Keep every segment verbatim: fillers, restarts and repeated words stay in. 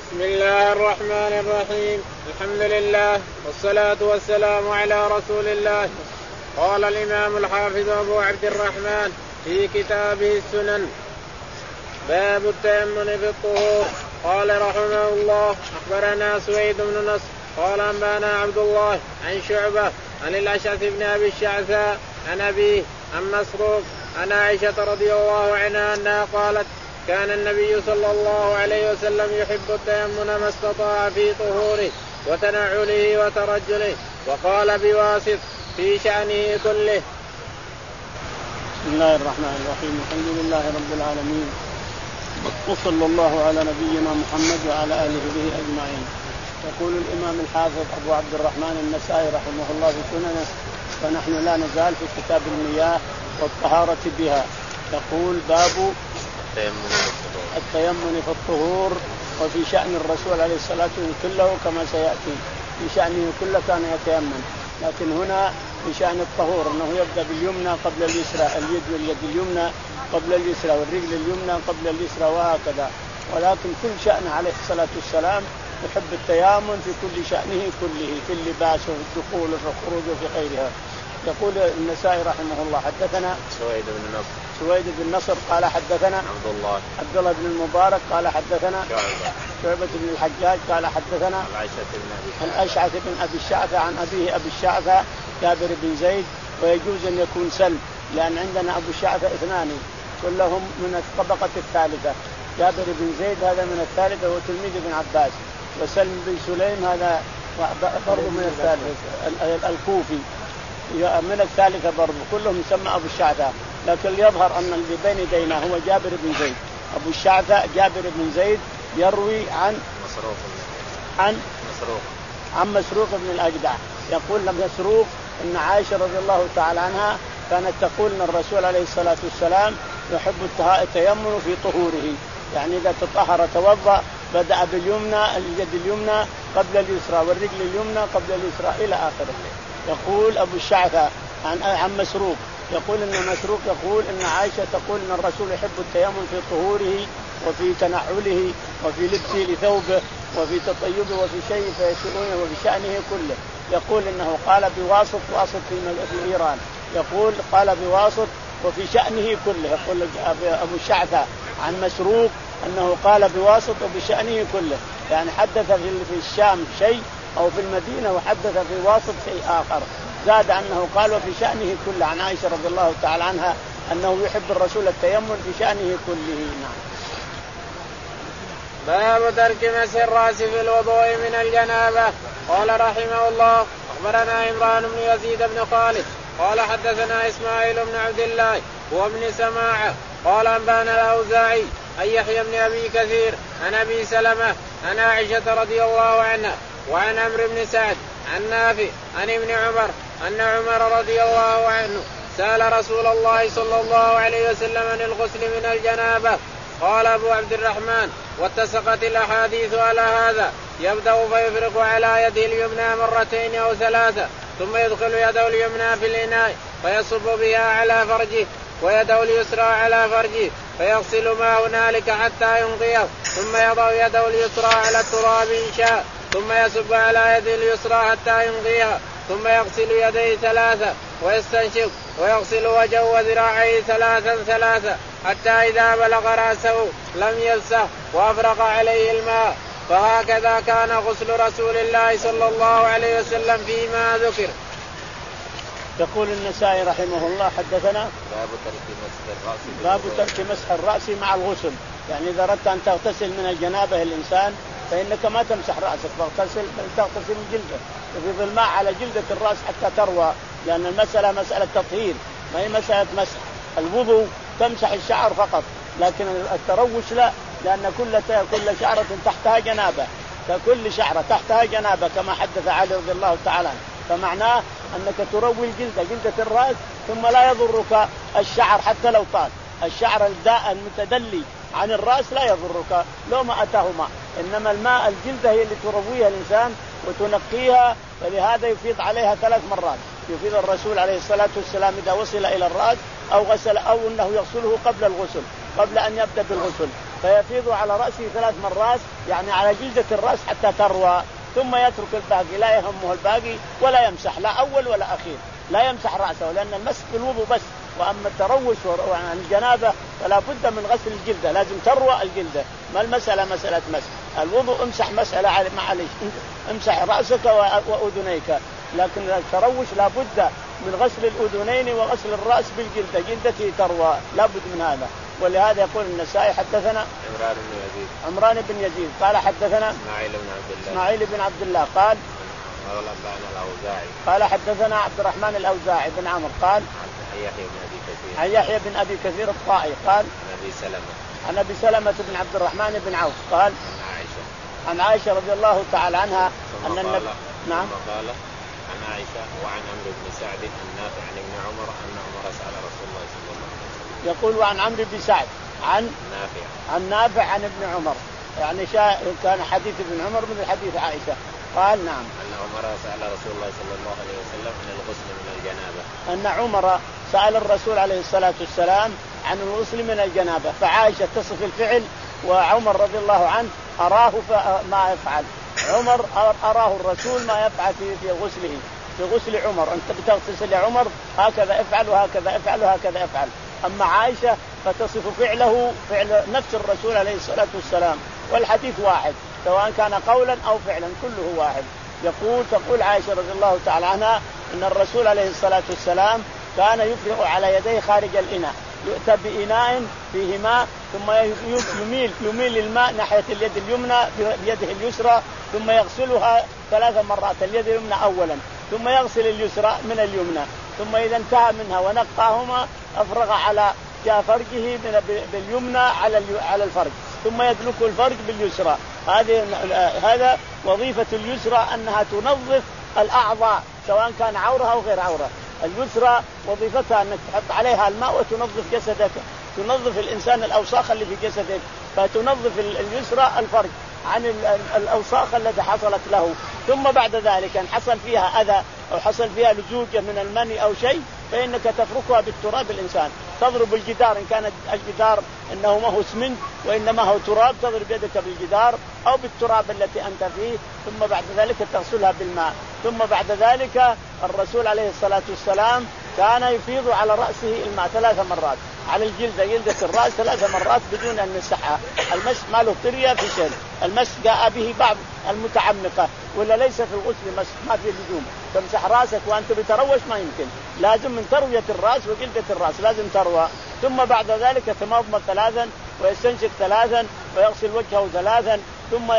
بسم الله الرحمن الرحيم. الحمد لله والصلاة والسلام على رسول الله. قال الإمام الحافظ أبو عبد الرحمن في كتابه السنن باب التيمم في الطهور. قال رحمه الله أخبرنا سويد بن نصر قال أنبانا عبد الله عن شعبة عن الأشعث بن أبي الشعثاء عن أبيه عن مسروق عن عائشة رضي الله عنها أنها قالت كان النبي صلى الله عليه وسلم يحب التيمم ما استطاع في طهوره وتنعله وترجله وقال بواسط في شأنه كله. بسم الله الرحمن الرحيم. الحمد لله رب العالمين وصلى الله على نبينا محمد وعلى آله به أجمعين. يقول الإمام الحافظ أبو عبد الرحمن النسائي رحمه الله في سننه فنحن لا نزال في كتاب المياه والطهارة بها. يقول باب التيمم في الطهور وفي شأن الرسول عليه الصلاة والسلام كله كما سيأتي. في شأنه كله كان يتيمم، لكن هنا في شأن الطهور أنه يبدأ باليمنى قبل اليسرى، اليد واليد اليمنى قبل اليسرى والرجل اليمنى قبل اليسرى وهكذا. ولكن كل شأن عليه الصلاة والسلام يحب التيمم في كل شأنه كله، في اللباس وفي الدخول وفي الخروج وفي غيرها. يقول النسائي رحمه الله حدثنا سويد بن نصر سويد بن نصر قال حدثنا عبد الله عبد الله بن المبارك قال حدثنا شعبة شعبة بن الحجاج قال حدثنا الأشعث بن أبي الشعثاء عن أبيه أبي الشعثاء جابر بن زيد. ويجوز أن يكون سلم لأن عندنا أبو الشعثاء اثنان كلهم من الطبقة الثالثة. جابر بن زيد هذا من الثالثة وهو تلميذ ابن عباس، وسلم بن سليم هذا برضه من الثالث الكوفي من الثالثة برضه، كلهم يسمى أبو الشعثاء. لكن يظهر أن اللي بين يدينا هو جابر بن زيد. أبو الشعثاء جابر بن زيد يروي عن مسروق عن مسروق عن مسروق بن الأجدع. يقول لم مسروق أن عائشة رضي الله تعالى عنها كانت تقول أن الرسول عليه الصلاة والسلام يحب التيمم في طهوره، يعني إذا تطهر توضأ بدأ باليمنى اليد اليمنى قبل اليسرى والرجل اليمنى قبل اليسرى إلى آخره. يقول أبو الشعثاء عن عن مسروق يقول إن مسروق يقول إن عائشة تقول إن الرسول يحب التيمم في طهوره وفي تنعله وفي لبسه لثوبه وفي تطيبه وفي شيء فيسرونه وفي شأنه كله. يقول إنه قال بواسط واسط في إيران، يقول قال بواسط وفي شأنه كله. يقول أبو الشعثاء عن مسروق أنه قال بواسط وبشأنه كله، يعني حدث في الشام شيء أو في المدينة وحدث في واسط شيء آخر. زاد أنه قال وفي شأنه كله عن عائشة رضي الله تعالى عنها أنه يحب الرسول التيمم في شأنه كله. نعم. باب ترك مسح الرأس في الوضوء من الجنابة. قال رحمه الله أخبرنا عمران بن يزيد بن خالد قال حدثنا إسماعيل بن عبد الله وابن سماعة قال أنبانا الأوزاعي عن يحيى بن أبي كثير عن أبي سلمة عن عائشة رضي الله عنها وعن عمرو بن سعد عن نافع عن ابن عمر أن عمر رضي الله عنه سأل رسول الله صلى الله عليه وسلم عن الغسل من الجنابة. قال أبو عبد الرحمن واتسقت الأحاديث على هذا، يبدأ فيفرق على يده اليمنى مرتين أو ثلاثة ثم يدخل يده اليمنى في الإناء فيصب بها على فرجه ويده اليسرى على فرجه فيغسل ما هنالك حتى ينقيه ثم يضع يده اليسرى على التراب إن شاء ثم يصب على يده اليسرى حتى ينقيها ثم يغسل يديه ثلاثة ويستنشق ويغسل وجهه وذراعيه ثلاثا ثلاثا حتى إذا بلغ رأسه لم يمسه وأفرغ عليه الماء. فهكذا كان غسل رسول الله صلى الله عليه وسلم فيما ذكر. يقول النسائي رحمه الله حدثنا باب ترك مسح الرأس باب ترك مسح الرأس مع الغسل. يعني إذا أردت أن تغتسل من الجنابة الإنسان فإنك ما تمسح رأسك، تغتسل تغتسل من جلده وفي الماء على جلدة الرأس حتى تروى، لأن المسألة مسألة تطهير ما هي مسألة مسح. الوضوء تمسح الشعر فقط، لكن التروش لا، لأن كل كل شعرة تحتها جنابة، كل شعرة تحتها جنابة كما حدث علي رضي الله تعالى عنه. فمعناه أنك تروي الجلدة جلدة الرأس ثم لا يضرك الشعر حتى لو طال. الشعر الداء المتدلي عن الرأس لا يضرك لو ما أتاه ماء، إنما الماء الجلدة هي اللي ترويها الإنسان وتنقيها. فلهذا يفيض عليها ثلاث مرات، يفيض الرسول عليه الصلاة والسلام إذا وصل إلى الرأس أو غسل أو أنه يغسله قبل الغسل قبل أن يبدأ بالغسل، فيفيض على رأسه ثلاث مرات يعني على جلدة الرأس حتى تروى، ثم يترك الباقي لا يهمه الباقي ولا يمسح لا أول ولا أخير، لا يمسح رأسه لأن المسح بالوضوء بس. وأما التروش وعن الجنابة فلا بد من غسل الجلدة، لازم تروى الجلدة، ما المسألة مسألة مسح. الوضوء امسح مسألة معلش امسح رأسك وأذنيك، لكن التروش لا بد من غسل الأذنين وغسل الرأس بالجلدة، جلدته تروى لا بد من هذا. ولهذا يقول النسائي حدثنا عمران بن يزيد عمران بن يزيد قال حدثنا إسماعيل بن عبد الله إسماعيل بن عبد الله قال الأوزاعي قال حدثنا عبد الرحمن الأوزاعي بن عمرو قال عن يحيى بن أبي كثير عن يحيى بن أبي كثير الطائي قال عن أبي سلمة عن أبي سلمة بن عبد الرحمن بن عوف قال عن عائشة عن عائشة رضي الله تعالى عنها أن النبي نعم قال عن عائشة وعن عمرو بن سعد النافع عن ابن عمر أن عمر سأل رسول الله صلى الله عليه وسلم. يقول وعن عمرو بن سعد عن نافع عن نافع عن ابن عمر، يعني شاء كان حديث ابن عمر مثل حديث عائشة. قال نعم أن عمر سأل رسول الله صلى الله عليه وسلم عن الغسل من الجنابة أن عمر سأل الرسول عليه الصلاة والسلام عن الغسل من الجنابة، فعائشة تصف الفعل وعمر رضي الله عنه أراه ما يفعل. عمر أراه الرسول ما يفعل في غسله في غسل عمر، أنت بتغتسل يا عمر هكذا افعل وهكذا افعل وهكذا افعل. أما عائشة فتصف فعله فعل نفس الرسول عليه الصلاة والسلام، والحديث واحد سواء كان قولا أو فعلا كله واحد. يقول تقول عائشة رضي الله تعالى عنها أن الرسول عليه الصلاة والسلام كان يفرغ على يديه خارج الإناء، يؤتى بإناء فيه ماء ثم يميل يميل الماء ناحية اليد اليمنى بيده اليسرى ثم يغسلها ثلاث مرات، اليد اليمنى أولا ثم يغسل اليسرى من اليمنى، ثم إذا انتهى منها ونقاهما أفرغ على جاء فرجه باليمنى على على الفرج ثم يدلك الفرج باليسرى. هذه هذا وظيفة اليسرى أنها تنظف الأعضاء سواء كان عورة أو غير عورة. اليسرى وظيفتها أنك تحط عليها الماء وتنظف جسدك، تنظف الإنسان الأوساخ اللي في جسدك، فتنظف اليسرى الفرج عن الأوساخ التي حصلت له. ثم بعد ذلك أن حصل فيها أذى أو حصل فيها لزوجة من المني أو شيء فإنك تفركها بالتراب. الإنسان تضرب الجدار إن كان الجدار إنه ما هو اسمنت وإنما هو تراب، تضرب يدك بالجدار أو بالتراب التي أنت فيه، ثم بعد ذلك تغسلها بالماء. ثم بعد ذلك الرسول عليه الصلاة والسلام كان يفيض على رأسه الماء ثلاث مرات على الجلد جلدة الرأس ثلاث مرات بدون أن يمسحها. المس ما له طرية في شيء، المس جاء به بعض المتعمقة ولا ليس في الغسل مس ما في لزوم تمسح رأسك وأنت بتروش ما يمكن، لازم من تروية الرأس وجلدة الرأس لازم تروى. ثم بعد ذلك يتمضمض ثلاثا ويستنشق ثلاثا ويغسل وجهه ثلاثا ثم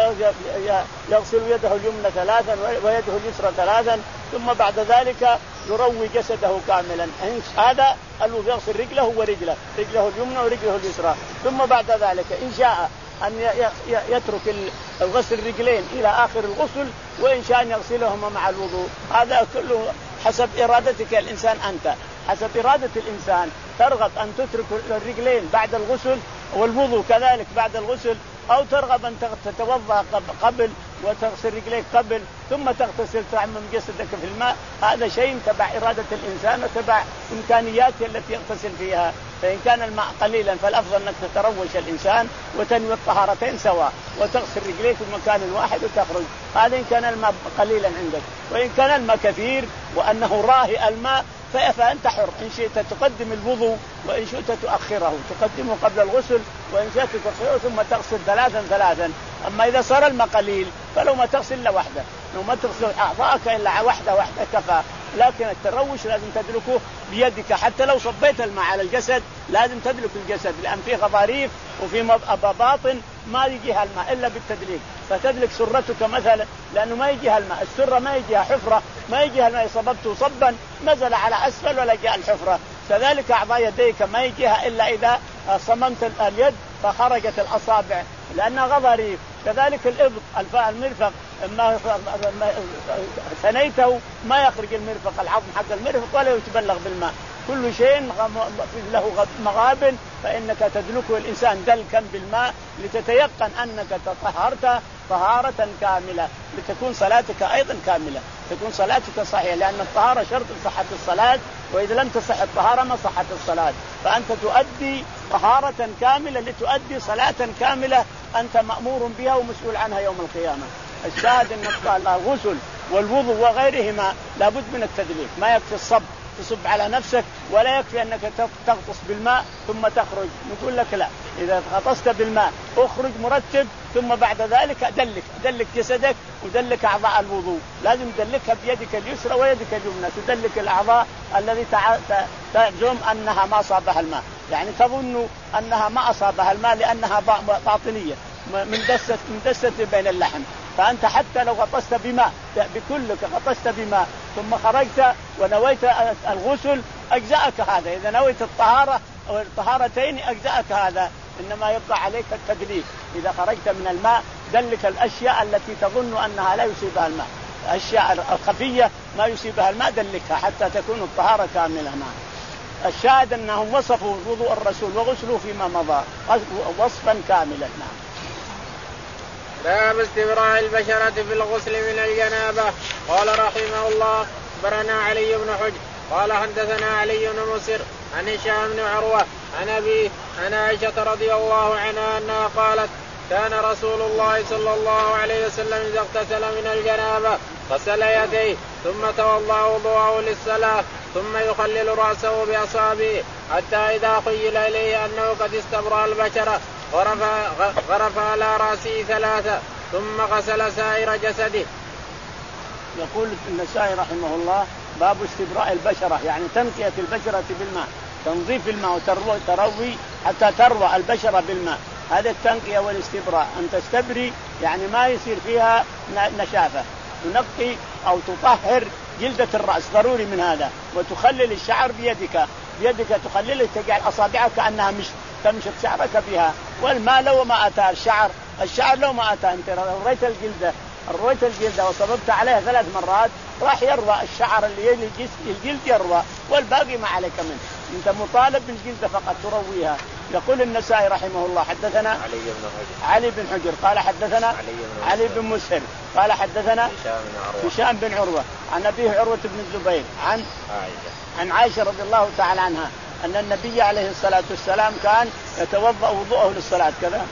يغسل يده اليمنى ثلاثا ويده اليسرى ثلاثا ثم بعد ذلك يروي جسده كاملا. هذا الوضوء يغسل رجله ورجله رجله اليمنى ورجله اليسرى. ثم بعد ذلك إن شاء أن يترك الغسل الرجلين إلى آخر الغسل وإن شاء أن يغسلهما مع الوضوء. هذا كله حسب إرادتك الإنسان، أنت حسب إرادة الإنسان ترغب أن تترك الرجلين بعد الغسل والوضوء كذلك بعد الغسل، أو ترغب أن تتوضأ قبل وتغسل رجليك قبل ثم تغتسل تعمم جسدك في الماء. هذا شيء تبع إرادة الإنسان وتبع إمكانياته التي يغتسل فيها. فإن كان الماء قليلا فالأفضل أنك تتروش الإنسان وتنوي الطهارتين سواء وتغسل رجليك في مكان واحد وتخرج. هذا إن كان الماء قليلا عندك. وإن كان الماء كثير وأنه راهي الماء فأنت حر، إن شئت تقدم الوضوء وإن شئت تؤخره، تقدمه قبل الغسل وإن شئت تؤخره ثم تغسل ثلاثا ثلاثا. أما إذا صار الماء قليل فلو ما تغسل إلا واحدة، لو ما تغسل أعضاءك إلا واحدة واحدة كفى. لكن التروش لازم تدلكه بيدك، حتى لو صبيت الماء على الجسد لازم تدلك الجسد لأن فيه غضاريف وفي باطن ما يجيها الماء إلا بالتدليك. فتدلك سرتك مثلا لأنه ما يجيها الماء، السرة ما يجيها حفرة، ما يجيها الماء صببته صبا نزل على أسفل ولا جاء الحفرة. كذلك أعضاء يديك ما يجيها إلا إذا صممت اليد فخرجت الأصابع لأنها غضاريف. كذلك الإبط الفاء المرفق ما ثنيته ما يخرج المرفق العظم حق المرفق ولا يتبلغ بالماء. كل شيء له مغاب فإنك تدلكه الإنسان دلكا بالماء لتتيقن أنك تطهرت طهارة كاملة لتكون صلاتك أيضا كاملة، تكون صلاتك صحيحة، لأن الطهارة شرط صحة الصلاة، وإذا لم تصح الطهارة ما صحت الصلاة. فأنت تؤدي طهارة كاملة لتؤدي صلاة كاملة أنت مأمور بها ومسؤول عنها يوم القيامة. الشاهد أن الغسل والوضوء وغيرهما لابد من التدليك، ما يكفي الصب تصب على نفسك، ولا يكفي أنك تغطس بالماء ثم تخرج. نقول لك لا، إذا غطست بالماء اخرج مرتب، ثم بعد ذلك دلك دلك جسدك ودلك أعضاء الوضوء، لازم تدلكها بيدك اليسرى ويدك اليمنى، تدلك الأعضاء الذي تزعم أنها ما أصابها الماء، يعني تظن أنها ما أصابها الماء لأنها باطنية من دست من دست بين اللحم. فأنت حتى لو غطست بماء بكلك غطست بماء ثم خرجت ونويت الغسل أجزأك هذا، إذا نويت الطهارة أو الطهارتين أجزأك هذا، إنما يبقى عليك التدليك. إذا خرجت من الماء دلك الأشياء التي تظن أنها لا يصيبها الماء، الأشياء الخفية ما يصيبها الماء دلكها حتى تكون الطهارة كاملة. معه الشاهد أنهم وصفوا وضوء الرسول وغسلوا فيما مضى وصفا كاملا. نعم. باب استبراء البشرة في الغسل من الجنابة. قال رحمه الله أخبرنا علي بن حجر قال حدثنا علي بن مسر عن هشام بن عروة عن أبيه عن عائشة رضي الله عنها أنها قالت كان رسول الله صلى الله عليه وسلم إذا اغتسل من الجنابة غسل يديه ثم توضأ وضوءه للصلاة ثم يخلل رأسه بأصابعه حتى إذا خيل إليه أنه قد استبرأ البشرة غرف, غرف على رأسه ثلاثة ثم غسل سائر جسده. يقول النسائي رحمه الله باب استبراء البشرة، يعني تنقية البشرة بالماء، تنظيف الماء وتروي حتى تروى البشرة بالماء، هذا التنقية والاستبراء. أن تستبري يعني ما يصير فيها نشافة، تنقي أو تطهر جلدة الرأس، ضروري من هذا، وتخلل الشعر بيدك بيدك تخلله، تجعل أصابعك كأنها مش تمشط شعرك بها. والماء لو ما أتى الشعر الشعر لو ما أتى أنت رويت الجلدة رويت الجلدة وصببت عليها ثلاث مرات راح يروى الشعر اللي يلي الجلد يروى، والباقي ما عليك منه، أنت مطالب بالجلدة فقط ترويها. يقول النسائي رحمه الله حدثنا علي بن حجر علي بن حجر قال حدثنا علي بن, علي بن مسهر قال حدثنا هشام بن عروة عن أبيه عروة بن الزبير عن عائشة عن عائشة رضي الله تعالى عنها أن النبي عليه الصلاة والسلام كان يتوضأ وضوءه للصلاة كذا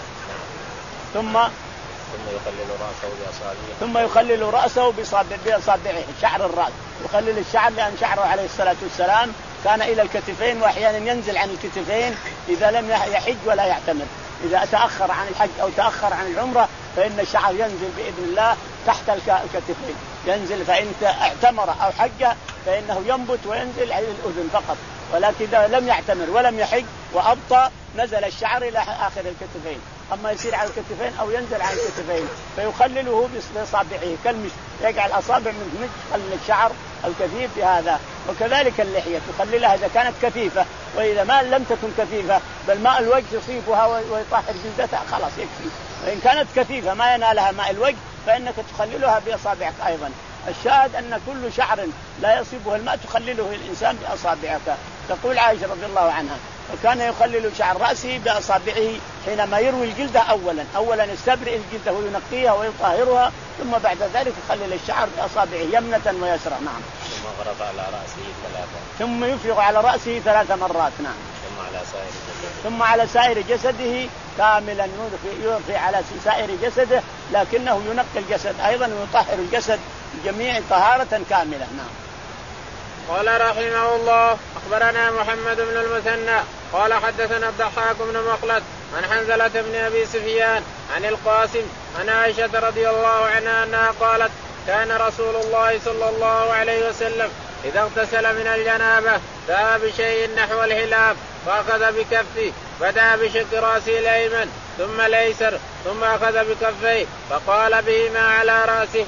ثم ثم يخلل رأسه بأصابعه ثم يخلل رأسه بأصابعه شعر الرأس، يخلل الشعر لأن شعره عليه الصلاة والسلام كان إلى الكتفين وأحيانا ينزل عن الكتفين إذا لم يحج ولا يعتمر، إذا تأخر عن الحج أو تأخر عن العمرة فإن الشعر ينزل بإذن الله تحت الكتفين، ينزل فإن اعتمر أو حج فإنه ينبت وينزل على الأذن فقط، ولكن إذا لم يعتمر ولم يحج وأبطأ نزل الشعر إلى آخر الكتفين، أما يصير على الكتفين أو ينزل على الكتفين فيخلله بأصابعه كالمش، يجعل أصابع من يخلل الشعر الكثيف بهذا. وكذلك اللحية تخللها إذا كانت كثيفة، وإذا ما لم تكن كثيفة بل ماء الوجه يصيبها ويطهر جلدتها خلاص يكفي، وإن كانت كثيفة ما ينالها ماء الوجه فإنك تخللها بأصابعك أيضا. الشاهد أن كل شعر لا يصيبه الماء تخلله الإنسان بأصابعك. تقول عائشة رضي الله عنها وكان يخلل شعر رأسه بأصابعه حينما يروي الجلدة، أولا أولا يستبرئ الجلدة وينقيها ويطهرها، ثم بعد ذلك يخلل الشعر بأصابعه يمنة ويسرى. نعم. ثم غرف على رأسه ثلاثة ثم يفرغ على رأسه ثلاث مرات. نعم. ثم على سائر جسده ثم على سائر جسده كاملا يرفع على سائر جسده، لكنه ينقي الجسد أيضا ويطهر الجسد بجميع طهارة كاملة. نعم. قال رحمه الله أخبرنا محمد بن المثنى قال حدثنا الضحاك بن مخلد عن حنزلة بن أبي سفيان عن القاسم عن عائشة رضي الله عنها أنها قالت كان رسول الله صلى الله عليه وسلم إذا اغتسل من الجنابة دعا بشيء نحو الهلاب فأخذ بكفه بدأ بشق رأسه الأيمن ثم الأيسر ثم أخذ بكفيه فقال بهما على رأسه.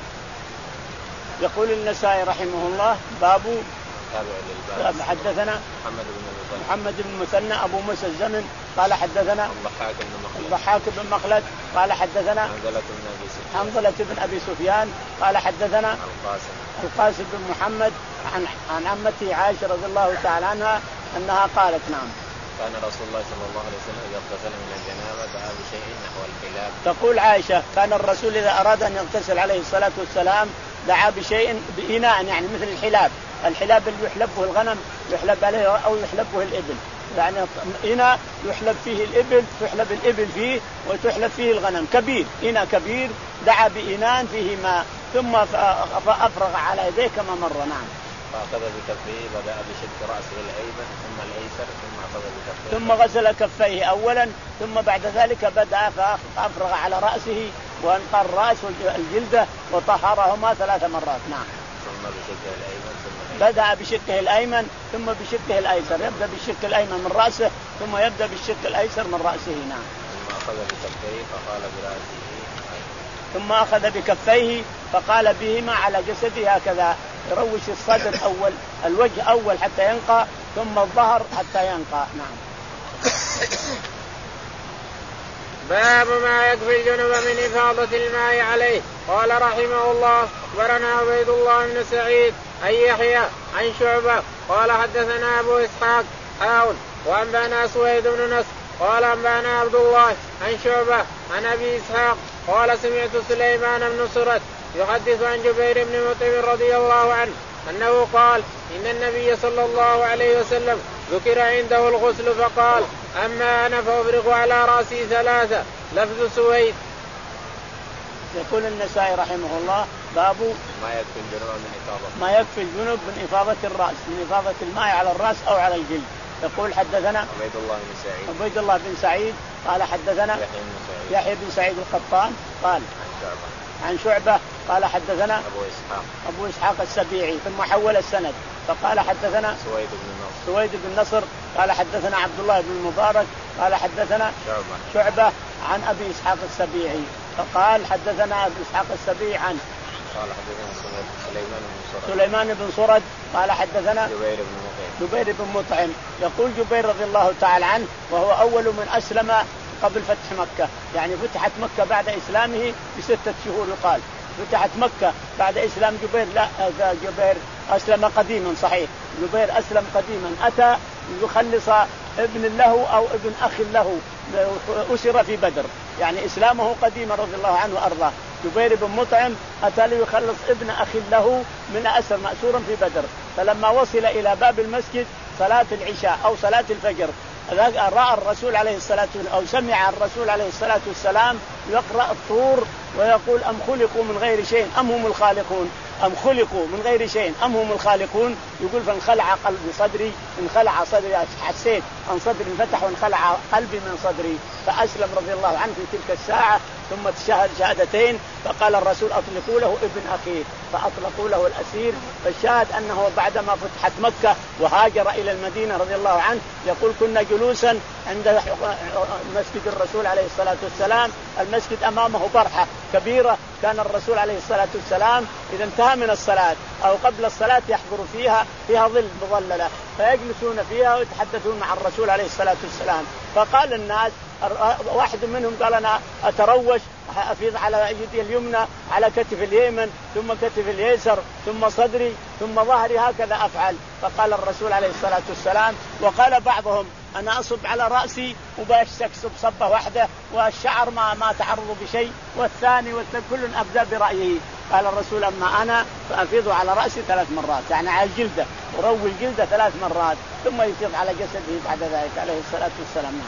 يقول النسائي رحمه الله باب حدثنا محمد بن مثنى أبو موسى الزمن قال حدثنا الضحاك بن مخلد قال حدثنا حنظلة بن أبي سفيان قال حدثنا القاسم بن محمد عن عن عمته عائشة رضي الله تعالى عنها أنها قالت نعم كان رسول الله صلى الله عليه وسلم إذا اغتسل من الجنابة دعا بشيء نحو الحلاب. تقول عائشة كان الرسول إذا أراد أن يغتسل عليه الصلاة والسلام دعا بشيء بإناء يعني مثل الحلاب، الحلاب اللي يحلبه الغنم يحلب عليه أو يحلبه الإبل، يعني إناء يحلب فيه الإبل، تحلب الإبل فيه وتحلب فيه الغنم، كبير، إناء كبير دعا بإناء فيه ماء ثم أفرغ على يديه كما مر. نعم. فأخذ بكفيه بدأ بشق رأسه الأيمن ثم الأيسر ثم أخذ بكفيه ثم غسل كفيه أولا ثم بعد ذلك بدأ فأفرغ على رأسه وأنقى الرأس والجلدة وطهرهما ثلاث مرات. نعم. ثم بشقه الأيمن ثم بدأ بشقه الأيمن ثم بشقه الأيسر، يبدأ بالشق الأيمن من رأسه ثم يبدأ بالشق الأيسر من رأسه. نعم. ثم أخذ بكفيه فقال برأسه ثم أخذ بكفيه فقال بهما على جسده هكذا، يروش الصدر أول، الوجه أول حتى ينقى ثم الظهر حتى ينقى. نعم. باب ما يكفي الجنب من إفاضة الماء عليه. قال رحمه الله أخبرنا عبيد الله بن سعيد عن يحيى عن شعبة قال حدثنا أبو إسحاق حاون وأنبانا سويد بن نصر قال أنبانا عبد الله عن شعبة عن أبي إسحاق قال سمعت سليمان بن سرد يحدث عن جبير بن مطعم رضي الله عنه أنه قال إن النبي صلى الله عليه وسلم ذكر عنده الغسل فقال أما أنا فأفرغ على رأسي ثلاثة. لفظ سويد. يقول النسائي رحمه الله باب ما يكفي الجنب من إفاضة ما يكفي الجنب من إفاضة الرأس، من إفاضة الماء على الرأس أو على الجلد. يقول حدثنا عبيد الله بن سعيد عبيد الله بن سعيد قال حدثنا يحيى بن سعيد القطان قال عن شعبة قال حدثنا أبو إسحاق أبو إسحاق السبيعي ثم حول السند فقال حدثنا سويد بن نصر سويد بن نصر قال حدثنا عبد الله بن المبارك قال حدثنا شعبة, شعبة عن أبي إسحاق السبيعي فقال حدثنا أبي إسحاق السبيعي عن قال حدثنا سليمان بن سرد سليمان بن سرد قال حدثنا جبير بن مطعم جبير بن مطعم. يقول جبير رضي الله تعالى عنه وهو أول من أسلم قبل فتح مكة، يعني فتحت مكة بعد إسلامه بستة شهور. يقال فتحت مكة بعد إسلام جبير، لا جبير أسلم قديما، صحيح جبير أسلم قديما، أتى يخلص ابن له أو ابن أخ له أسر في بدر، يعني إسلامه قديما رضي الله عنه وأرضاه. جبير بن مطعم أتى ليخلص ابن أخ له من أسر مأسورا في بدر، فلما وصل إلى باب المسجد صلاة العشاء أو صلاة الفجر رأى الرسول عليه الصلاة والسلام أو سمع الرسول عليه الصلاة والسلام يقرأ الطور ويقول أم خلقوا من غير شيء أم هم الخالقون، أم خلقوا من غير شيء أم هم الخالقون. يقول فانخلع قلبي صدري، انخلع صدري، حسيت أن صدري انفتح وانخلع قلبي من صدري، فأسلم رضي الله عنه في تلك الساعة. ثم تشهد شهادتين فقال الرسول أطلقوا له ابن أخيه، فأطلقوا له الأسير. فالشاهد أنه بعدما فتحت مكة وهاجر إلى المدينة رضي الله عنه، يقول كنا جلوسا عند مسجد الرسول عليه الصلاة والسلام، المسجد أمامه برحة كبيرة، كان الرسول عليه الصلاة والسلام إذا انتهى من الصلاة أو قبل الصلاة يحضر فيها فيها ظل مظللة فيجلسون فيها ويتحدثون مع الرسول عليه الصلاة والسلام. فقال الناس، واحد منهم قال أنا أتروش أفيض على يدي اليمنى على كتف اليمين ثم كتف اليسر ثم صدري ثم ظهري هكذا أفعل. فقال الرسول عليه الصلاة والسلام، وقال بعضهم أنا أصب على رأسي وبأكسب صبة واحدة والشعر ما ما تعرض بشيء، والثاني كل أبدأ برأيه. قال الرسول أما أنا فأفيض على رأسي ثلاث مرات، يعني على الجلدة، وروي الجلدة ثلاث مرات ثم يفيض على جسده بعد ذلك عليه الصلاة والسلام.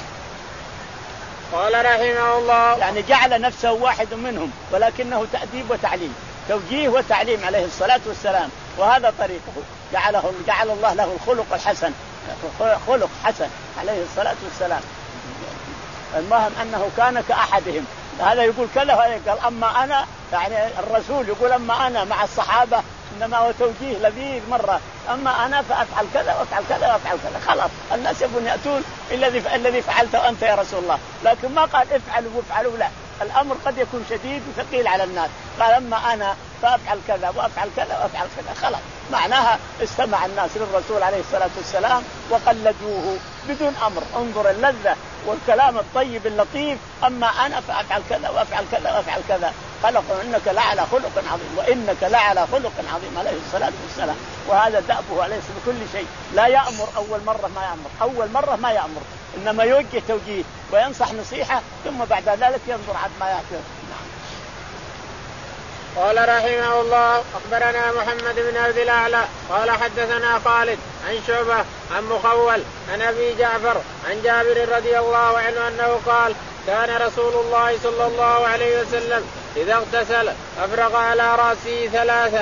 قال رحمه الله يعني جعل نفسه واحد منهم، ولكنه تأديب وتعليم، توجيه وتعليم عليه الصلاة والسلام، وهذا طريقه. جعله جعل الله له الخلق الحسن، خلق حسن عليه الصلاة والسلام. المهم أنه كان كأحدهم، هذا يقول كذا وهذا قال أما أنا، يعني الرسول يقول أما أنا مع الصحابة إنما هو توجيه لذيذ مرة، أما أنا فأفعل كذا وأفعل كذا وأفعل كذا، خلاص الناس يبون يأتون الذي الذي فعلته أنت يا رسول الله، لكن ما قال افعلوا وافعلوا، لا، الأمر قد يكون شديد وثقيل على الناس، قال أما أنا فأفعل كذا وأفعل كذا وأفعل كذا، خلاص معناها استمع الناس للرسول عليه الصلاة والسلام وقلدوه بدون أمر. انظر اللذة والكلام الطيب اللطيف، أما أنا فأفعل كذا وأفعل كذا وأفعل كذا، خلق إنك لعلى خلق عظيم وإنك لعلى خلق عظيم عليه الصلاة والسلام. وهذا دأبه عليه بكل شيء، لا يأمر أول مرة، ما يأمر أول مرة ما يأمر، إنما يوجه توجيه وينصح نصيحة ثم بعد ذلك ينظر عد ما يأتي. قال رحمه الله أخبرنا محمد بن عبد الأعلى قال حدثنا خالد عن شعبة عن مخول عن أبي جعفر عن جابر رضي الله عنه أنه قال كان رسول الله صلى الله عليه وسلم إذا اغتسل أفرغ على رأسه ثلاثة.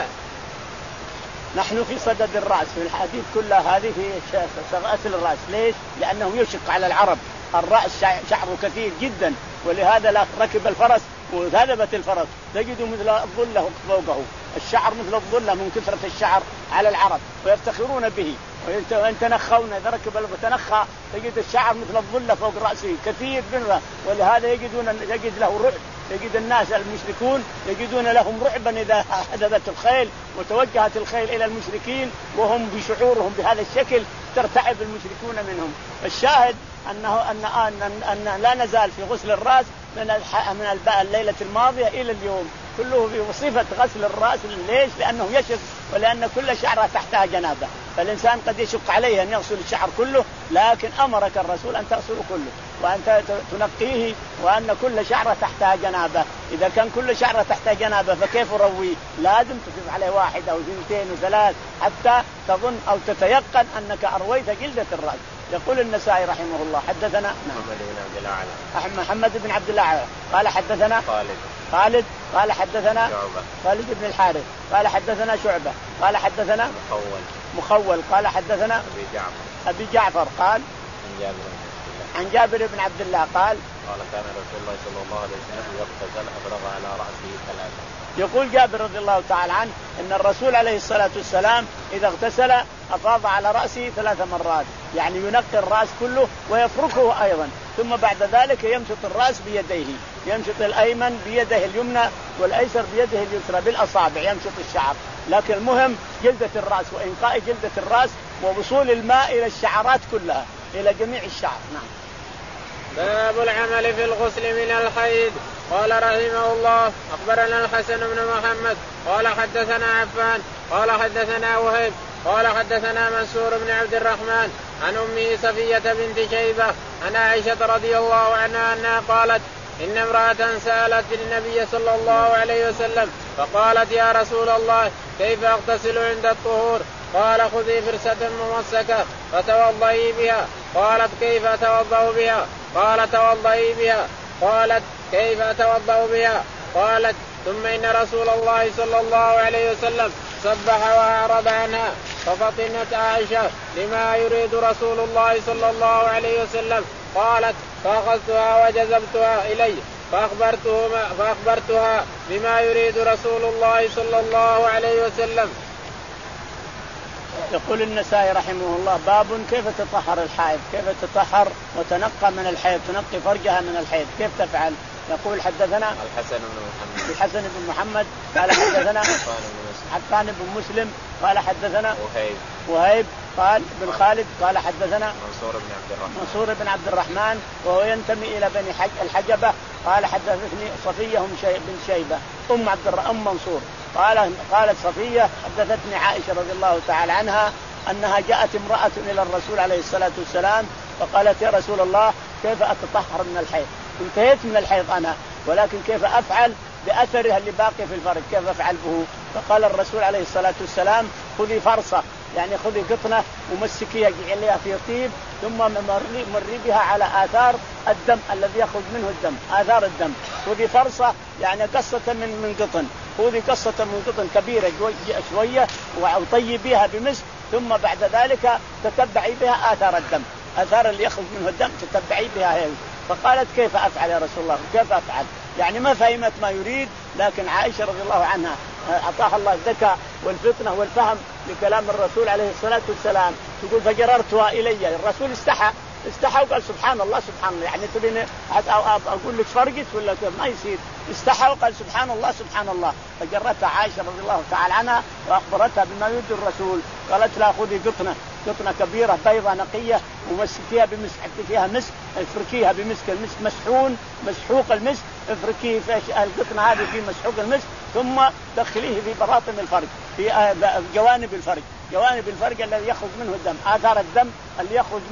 نحن في صدد الرأس في الحديث كلها هذه في غسل الرأس. ليش؟ لأنه يشق على العرب الرأس شعره كثير جدا ولهذا لا ركب الفرس وذهبت الفرس تجد مثل الظلة فوقه الشعر مثل الظلة من كثرة الشعر على العرب ويفتخرون به وإن تنخون إذا ركب المتنخى تجد الشعر مثل الظلة فوق رأسه كثير منه ولهذا يجدون يجد له رعب يجد الناس المشركون يجدون لهم رعبا إذا حدثت الخيل وتوجهت الخيل إلى المشركين وهم بشعورهم بهذا الشكل ترتعب المشركون منهم. الشاهد أنه أن أن أن لا نزال في غسل الرأس من من الليلة الماضية إلى اليوم كله بصفة غسل الرأس. ليش؟ لأنه يشق ولأن كل شعرة تحتها جنابة فالإنسان قد يشق عليه أن يغسل الشعر كله لكن أمرك الرسول أن تغسله كله وأن تنقيه وأن كل شعرة تحتها جنابة. إذا كان كل شعرة تحتها جنابة فكيف رويه؟ لازم تضيف عليه واحد أو اثنتين وثلاث حتى تظن أو تتيقن أنك أرويت جلدة الرأس. يقول النسائي رحمه الله حدثنا محمد بن عبد الأعلى محمد بن عبد الأعلى قال حدثنا خالد خالد قال حدثنا شعبة خالد بن الحارث قال حدثنا شعبة قال حدثنا مخول مخول قال حدثنا أبي جعفر أبي جعفر قال عن جابر عن جابر بن عبد الله قال قال كان رسول الله صلى الله عليه وسلم يغتسل أفرغ على رأسه ثلاثة. يقول جابر رضي الله تعالى عنه أن الرسول عليه الصلاة والسلام إذا اغتسل أفاض على رأسه ثلاث مرات يعني ينقي الرأس كله ويفركه أيضا ثم بعد ذلك يمشط الرأس بيديه يمشط الأيمن بيده اليمنى والأيسر بيده اليسرى بالأصابع يمشط الشعر. لكن المهم جلدة الرأس وإنقاء جلدة الرأس ووصول الماء إلى الشعرات كلها إلى جميع الشعر. نعم. باب العمل في الغسل من الحيض. قال رحمه الله أخبرنا الحسن بن محمد قال حدثنا عفان قال حدثنا وهيب قال حدثنا منصور بن عبد الرحمن عن أمه صفية بنت شيبة عن عائشة رضي الله عنها أنها قالت إن امرأة سألت النبي صلى الله عليه وسلم فقالت يا رسول الله كيف أغتسل عند الطهور؟ قال خذي فرسة ممسكة فتوضئي بها. قالت كيف أتوضأ بها؟ قال توضئي بها. قالت كيف أتوضأ بها؟ قالت ثم إن رسول الله صلى الله عليه وسلم صبح وأعرض عنها ففطنت عائشة لما يريد رسول الله صلى الله عليه وسلم. قالت فأخذتها وجذبتها إلي فأخبرته فأخبرتها بما يريد رسول الله صلى الله عليه وسلم. يقول النسائي رحمه الله باب كيف تطهر الحائض كيف تطهر وتنقى من الحيض تنقي فرجها من الحيض كيف تفعل. يقول حدثنا الحسن بن محمد الحسن بن محمد قال حدثنا عفان بن مسلم قال حدثنا وهيب وهيب قال بن خالد قال حدثنا منصور بن عبد الرحمن منصور بن عبد الرحمن وهو ينتمي إلى بني حج الحجبة. قال حدثتني صفية بن شيبة أم عبد الرحمن أم منصور قال قالت صفية حدثتني عائشة رضي الله تعالى عنها أنها جاءت امرأة إلى الرسول عليه الصلاة والسلام فقالت يا رسول الله كيف أتطهر من الحيض؟ انتهيت من الحيض أنا ولكن كيف أفعل بأثرها اللي باقي في الفرج كيف أفعل به؟ فقال الرسول عليه الصلاة والسلام خذي فرصة يعني خذي قطنة ومسكيها جعليها في طيب ثم مري, مري بها على آثار الدم الذي يخرج منه الدم آثار الدم. خذي فرصة يعني قصة من من قطن خذي قصة من قطن كبيرة شوية وطيبيها بمسك ثم بعد ذلك تتبعي بها آثار الدم آثار اللي يخرج منه الدم تتبعي بها هي. فقالت كيف أفعل يا رسول الله كيف أفعل؟ يعني ما فهمت ما يريد لكن عائشة رضي الله عنها أعطاها الله الذكاء والفطنة والفهم لكلام الرسول عليه الصلاة والسلام. تقول فجررتها إلي الرسول استحى استحى وقال سبحان الله سبحان الله يعني تبين أقول لك فرقت ولا ما يصير استحى وقال سبحان الله سبحان الله. فجرتها عائشة رضي الله تعالى عنها وأخبرتها بما يريد الرسول. قالت لا خذي قطنة قطنة كبيرة بيضة نقية ومسكيها بمسك فيها مسك افركيها بمسك المسك مسحون مسحوق المسك افركيه في القطنة هذه في مسحوق المسك ثم دخليه في بطاطن الفرج في جوانب الفرج جوانب الفرج الذي يخرج منه الدم آثار الدم اللي يخرج منه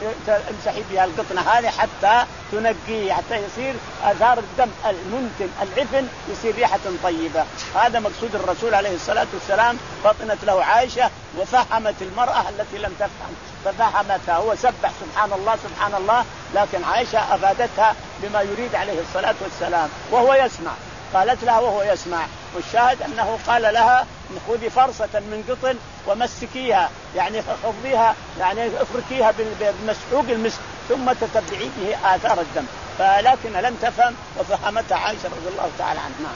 امسحي بها القطنة هذه حتى تنقيه، حتى يصير آثار الدم المنتن العفن يصير ريحة طيبة. هذا مقصود الرسول عليه الصلاة والسلام. فطنت له عائشة وفهمت المرأة التي لم تفهم ففهمتها. هو سبح سبحان الله سبحان الله، لكن عائشة أفادتها بما يريد عليه الصلاة والسلام وهو يسمع. قالت لها وهو يسمع. والشاهد أنه قال لها خذي فرصة من قطن ومسكيها، يعني خضيها، يعني افركيها بمسحوق المسك ثم تتبعي به آثار الدم. فلكن لم تفهم وفهمتها عائشة رضي الله تعالى عنها.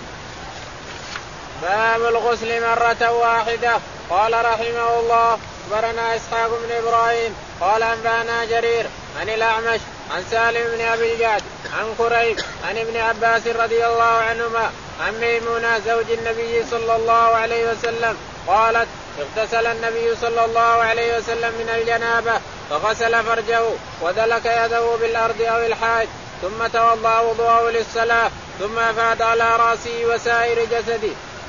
باب الغسل مرة واحدة. قال رحمه الله أخبرنا إسحاق بن إبراهيم قال أنبأنا جرير عن الأعمش عن سالم بن أبي الجعد عن قريب عن ابن عباس رضي الله عنهما عن ميمونة زوج النبي صلى الله عليه وسلم قالت اغتسل النبي صلى الله عليه وسلم من الجنابة فغسل فرجه ودلك يده بالأرض أو الحائط ثم توضأ وضوءه للصلاة ثم أفاد على رأسه وسائر جسده.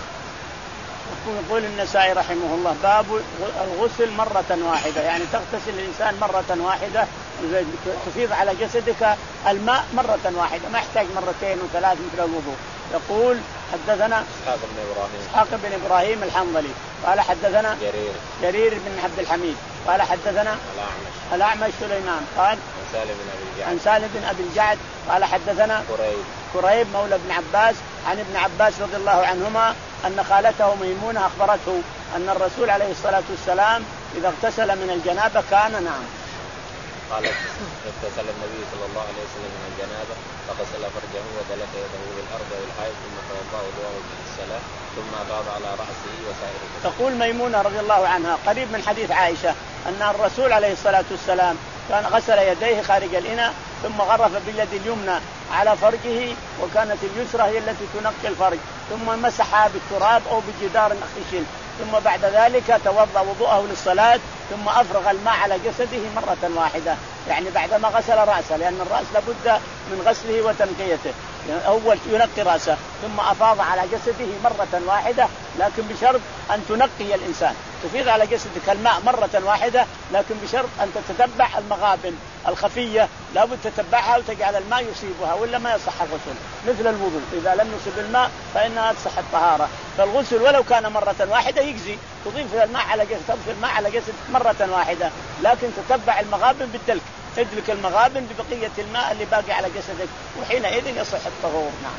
يقول النسائي رحمه الله باب الغسل مرة واحدة، يعني تغتسل الإنسان مرة واحدة، تفيض على جسدك الماء مرة واحدة، ما يحتاج مرتين وثلاث مثل الوضوء. يقول حدثنا إسحاق بن إبراهيم إسحاق بن إبراهيم الحنظلي قال حدثنا جرير جرير بن عبد الحميد قال حدثنا الأعمش الأعمش سليمان قال عن سالم بن أبي الجعد عن سالم بن أبي الجعد قال حدثنا قريب قريب مولى ابن عباس عن ابن عباس رضي الله عنهما أن خالته ميمونة أخبرته أن الرسول عليه الصلاة والسلام إذا اغتسل من الجنابة كان نعم. قالت اغتسل النبي صلى الله عليه وسلم من الجنابة فغسل فرجه ودلك يده بالأرض والحائط ثم توضأ وضوءه للصلاة ثم أفاض على رأسه وسائر جسده. تقول ميمونة رضي الله عنها قريب من حديث عائشة أن الرسول عليه الصلاة والسلام كان غسل يديه خارج الإناء ثم غرف باليد اليمنى على فرجه وكانت اليسرى هي التي تنقي الفرج ثم مسحها بالتراب أو بجدار خشن ثم بعد ذلك توضأ وضوءه للصلاة ثم أفرغ الماء على جسده مرة واحدة، يعني بعدما غسل رأسه لأن الرأس لابد من غسله وتنقيته، يعني أول ينقي رأسه ثم أفاض على جسده مرة واحدة، لكن بشرط أن تنقي الإنسان، تفيض على جسدك الماء مرة واحدة لكن بشرط أن تتتبع المغابن الخفية، لابد تتبعها وتجعل الماء يصيبها ولا ما يصح الغسل، مثل الوضوء إذا لم يصب الماء فإنها تصح الطهارة. فالغسل ولو كان مرة واحدة يجزي، تضيف الماء على جسد تضيف الماء على جسد مرة واحدة، لكن تتبع المغابن بالدلك، تدلك المغابن ببقية الماء اللي باقي على جسدك وحينئذ يصح الطهور. نعم.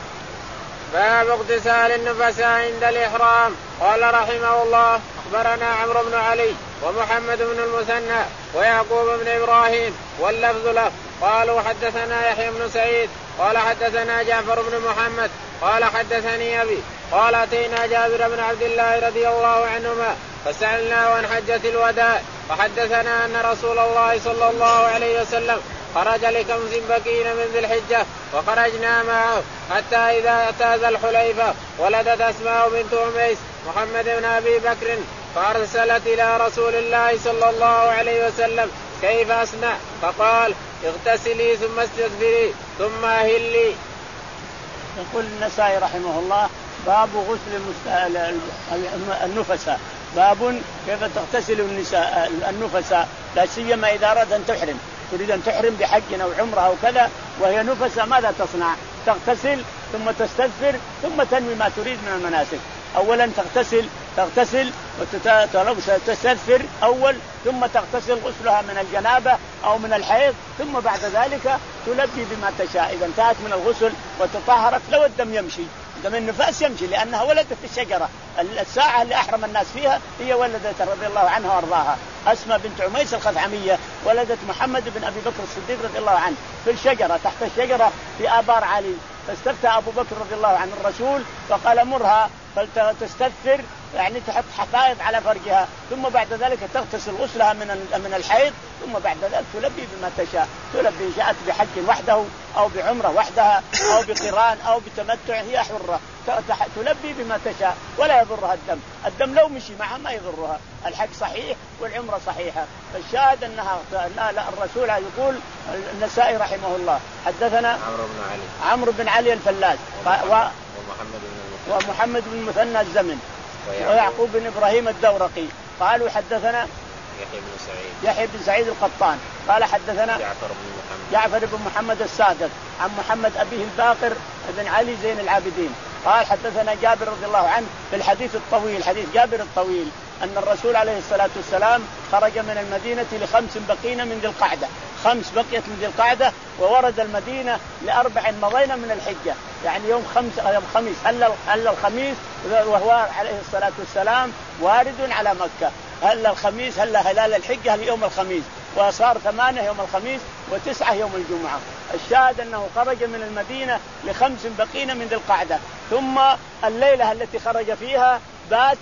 باب اغتسال النفساء عند الإحرام. قال رحمه الله أخبرنا عمرو بن علي ومحمد بن المثنى ويعقوب بن إبراهيم واللفظ له قالوا حدثنا يحيى بن سعيد قال حدثنا جعفر بن محمد قال حدثني أبي قال أتينا جابر بن عبد الله رضي الله عنهما فسألناه عن حجة الوداع فحدثنا أن رسول الله صلى الله عليه وسلم خرج لكمس بكين من ذي الحجة وخرجنا معه حتى إذا أتى ذا الحليفة ولدت أسماء بنت أميس محمد بن أبي بكر فأرسلت إلى رسول الله صلى الله عليه وسلم كيف أصنع؟ فقال اغتسلي ثم استغفري ثم أهلي. يقول النسائي رحمه الله باب غسل النفساء، باب كيف تغتسل النساء النفساء لا سيما إذا أراد أن تحرم، تريد أن تحرم بحج أو عمرة أو كذا وهي نفسة، ماذا تصنع؟ تغتسل ثم تستغفر ثم تنوي ما تريد من المناسك. أولا تغتسل تغتسل وتستغفر أول ثم تغتسل غسلها من الجنابة أو من الحيض ثم بعد ذلك تلبي بما تشاء. إذا انتهت من الغسل وتطهرت لو الدم يمشي، دم النفاس يمشي لأنها ولدت الشجرة، الساعة اللي أحرم الناس فيها هي ولدت رضي الله عنها وارضاها، أسماء بنت عميس الخثعمية ولدت محمد بن أبي بكر الصديق رضي الله عنه في الشجرة تحت الشجرة في آبار علي. فاستفتى أبو بكر رضي الله عنه الرسول فقال مرها فلتستغفر، يعني تحط حفائظ على فرجها ثم بعد ذلك تغتسل غسلها من من الحيض ثم بعد ذلك تلبي بما تشاء، تلبي جاءت بحج وحده أو بعمرة وحدها أو بقران أو بتمتع هي حرة، تلبي بما تشاء ولا يضرها الدم، الدم لو مشي معها ما يضرها، الحج صحيح والعمرة صحيحة. فالشاهد أنها لا لا الرسول يقول النسائي رحمه الله حدثنا عمرو بن علي عمرو بن علي الفلاس ومحمد بن ومحمد بن مثنى الزمن ويعقوب بن إبراهيم الدورقي قالوا حدثنا يحيى بن سعيد يحيى بن سعيد القطان قال حدثنا جعفر بن محمد جعفر بن محمد الصادق عن محمد أبيه الباقر بن علي زين العابدين قال حدثنا جابر رضي الله عنه في الحديث الطويل حديث جابر الطويل أن الرسول عليه الصلاة والسلام خرج من المدينة لخمس بقين من ذي القعدة خمس بقيت من ذي القعدة وورد المدينة لأربع مضينا من الحجة يعني يوم خمس يوم خميس هل الخميس وهو عليه الصلاة والسلام وارد على مكة هل الخميس هل هلال الحجة اليوم الخميس وصار ثمانية يوم الخميس وتسعة يوم الجمعة. الشاهد أنه خرج من المدينة لخمس بقين من ذي القعدة ثم الليلة التي خرج فيها بات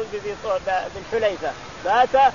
بالحليفة بات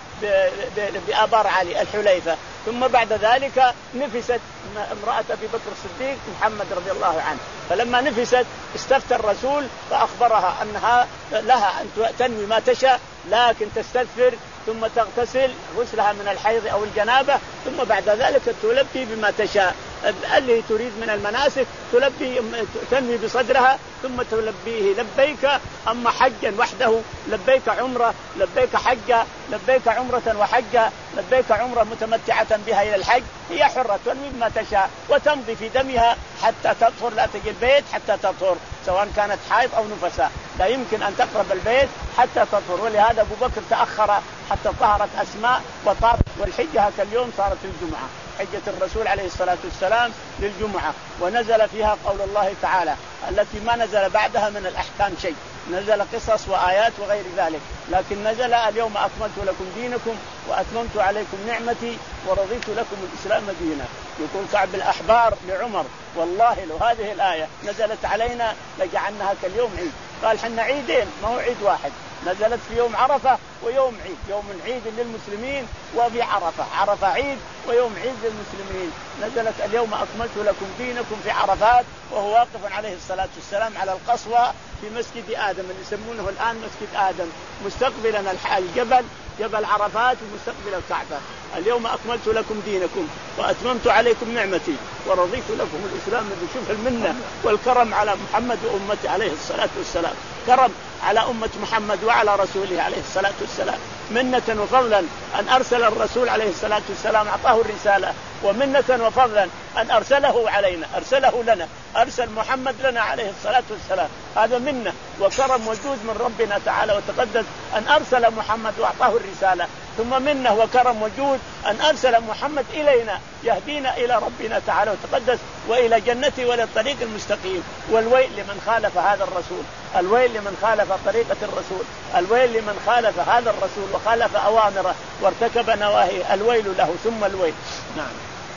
بأبار علي الحليفة ثم بعد ذلك نفست امرأة أبي بكر الصديق محمد رضي الله عنه فلما نفست استفتى الرسول فأخبرها أنها لها أن تنوي ما تشاء لكن تستغفر ثم تغتسل غسلها من الحيض أو الجنابة ثم بعد ذلك تلبي بما تشاء اللي تريد من المناسك تلبي تنوي بصدرها ثم تلبيه لبيك أما حجا وحده لبيك عمرة لبيك حجة لبيك عمرة وحجة لبيك عمرة متمتعة بها إلى الحج هي حرة تنوي بما تشاء وتمضي في دمها حتى تطهر لا تجي البيت حتى تطهر سواء كانت حائض أو نفساء لا يمكن أن تقرب البيت حتى تطهر ولهذا أبو بكر تأخر حتى طهرت أسماء وطاب والحجة هكا اليوم صارت الجمعة حجة الرسول عليه الصلاة والسلام للجمعة ونزل فيها قول الله تعالى التي ما نزل بعدها من الأحكام شيء نزل قصص وآيات وغير ذلك لكن نزل اليوم أكملت لكم دينكم وأتممت عليكم نعمتي ورضيت لكم الإسلام دينا. يقول كعب الأحبار لعمر والله لو هذه الآية نزلت علينا لجعلناها كاليوم عيد قال حنا عيدين ما هو عيد واحد نزلت في يوم عرفة ويوم عيد يوم عيد للمسلمين وفي عرفة عرفة عيد ويوم عيد للمسلمين نزلت اليوم أكملت لكم دينكم في عرفات وهو واقف عليه الصلاة والسلام على القصوى في مسجد آدم اللي يسمونه الآن مسجد آدم مستقبلا الجبل جبل عرفات ومستقبل الكعبة اليوم أكملت لكم دينكم وأتممت عليكم نعمتي ورضيت لكم الإسلام. بشوف المنة والكرم على محمد وأمته عليه الصلاة والسلام كرم على أمة محمد وعلى رسوله عليه الصلاة والسلام منة وفضلا أن أرسل الرسول عليه الصلاة والسلام أعطاه الرسالة ومنة وفضلا أن أرسله علينا أرسله لنا أرسل محمد لنا عليه الصلاة والسلام هذا منة وكرم وجود من ربنا تعالى وتقدس أن أرسل محمد وأعطاه الرسالة ثم منه وكرم وجود أن أرسل محمد إلينا يهدينا إلى ربنا تعالى وتقدس وإلى جنته وإلى الطريق المستقيم. والويل لمن خالف هذا الرسول الويل لمن خالف طريقة الرسول الويل لمن خالف هذا الرسول وخالف أوامره وارتكب نواهيه الويل له ثم الويل. نعم.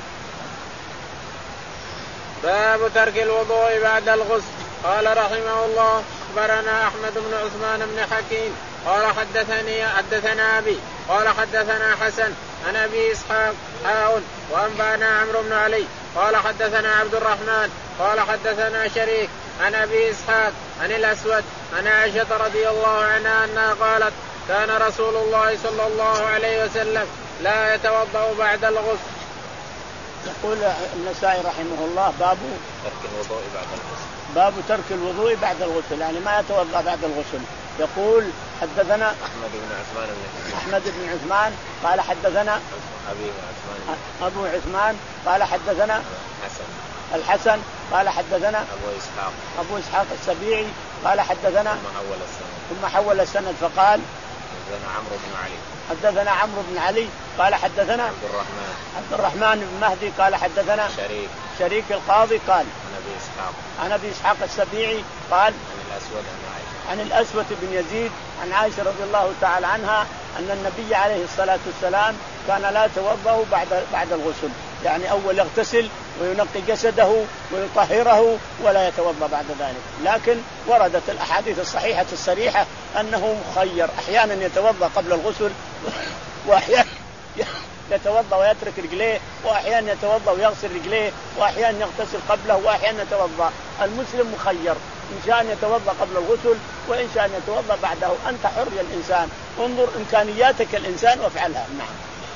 باب ترك الوضوء بعد الغسل. قال رحمه الله أخبرنا أحمد بن عثمان بن حكيم قال حدثني حدثنا أبي قال حدثنا حسن عن أبي إسحاق حاء وأنبأنا عمرو بن علي قال حدثنا عبد الرحمن قال حدثنا شريك عن أبي إسحاق عن الأسود عن عائشة رضي الله عنها أنها قالت كان رسول الله صلى الله عليه وسلم لا يتوضأ بعد الغسل. يقول النسائي رحمه الله باب ترك الوضوء بعد الغسل باب ترك الوضوء بعد الغسل يعني ما يتوضأ بعد الغسل. يقول حدثنا أحمد بن عثمان أحمد بن عثمان قال حدثنا أبي عثمان أبو عثمان قال حدثنا حسن الحسن قال حدثنا أبو إسحاق أبو إسحاق السبيعي قال حدثنا ثم حول السند ثم حول السند فقال حدثنا عمرو بن علي حدثنا عمرو بن علي قال حدثنا عبد الرحمن عبد الرحمن بن مهدي قال حدثنا شريك شريك القاضي قال عن أبي إسحاق عن أبي إسحاق السبيعي قال عن الأسود عن عائشة عن الأسود بن يزيد عن عائشة رضي الله تعالى عنها أن النبي عليه الصلاة والسلام كان لا يتوضأ بعد بعد الغسل يعني أول يغتسل وينقي جسده ويطهره ولا يتوضأ بعد ذلك. لكن وردت الأحاديث الصحيحة الصريحة أنه مخير أحيانا يتوضأ قبل الغسل وأحيانا يتوضأ ويترك رجليه وأحيانا يتوضأ ويغسل رجليه وأحيانا يغتسل قبله وأحيانا يتوضأ. المسلم مخير إن شاء أن يتوضأ قبل الغسل وإن شاء أن يتوضأ بعده أنت حر يا الإنسان انظر إمكانياتك الإنسان وافعلها. نعم.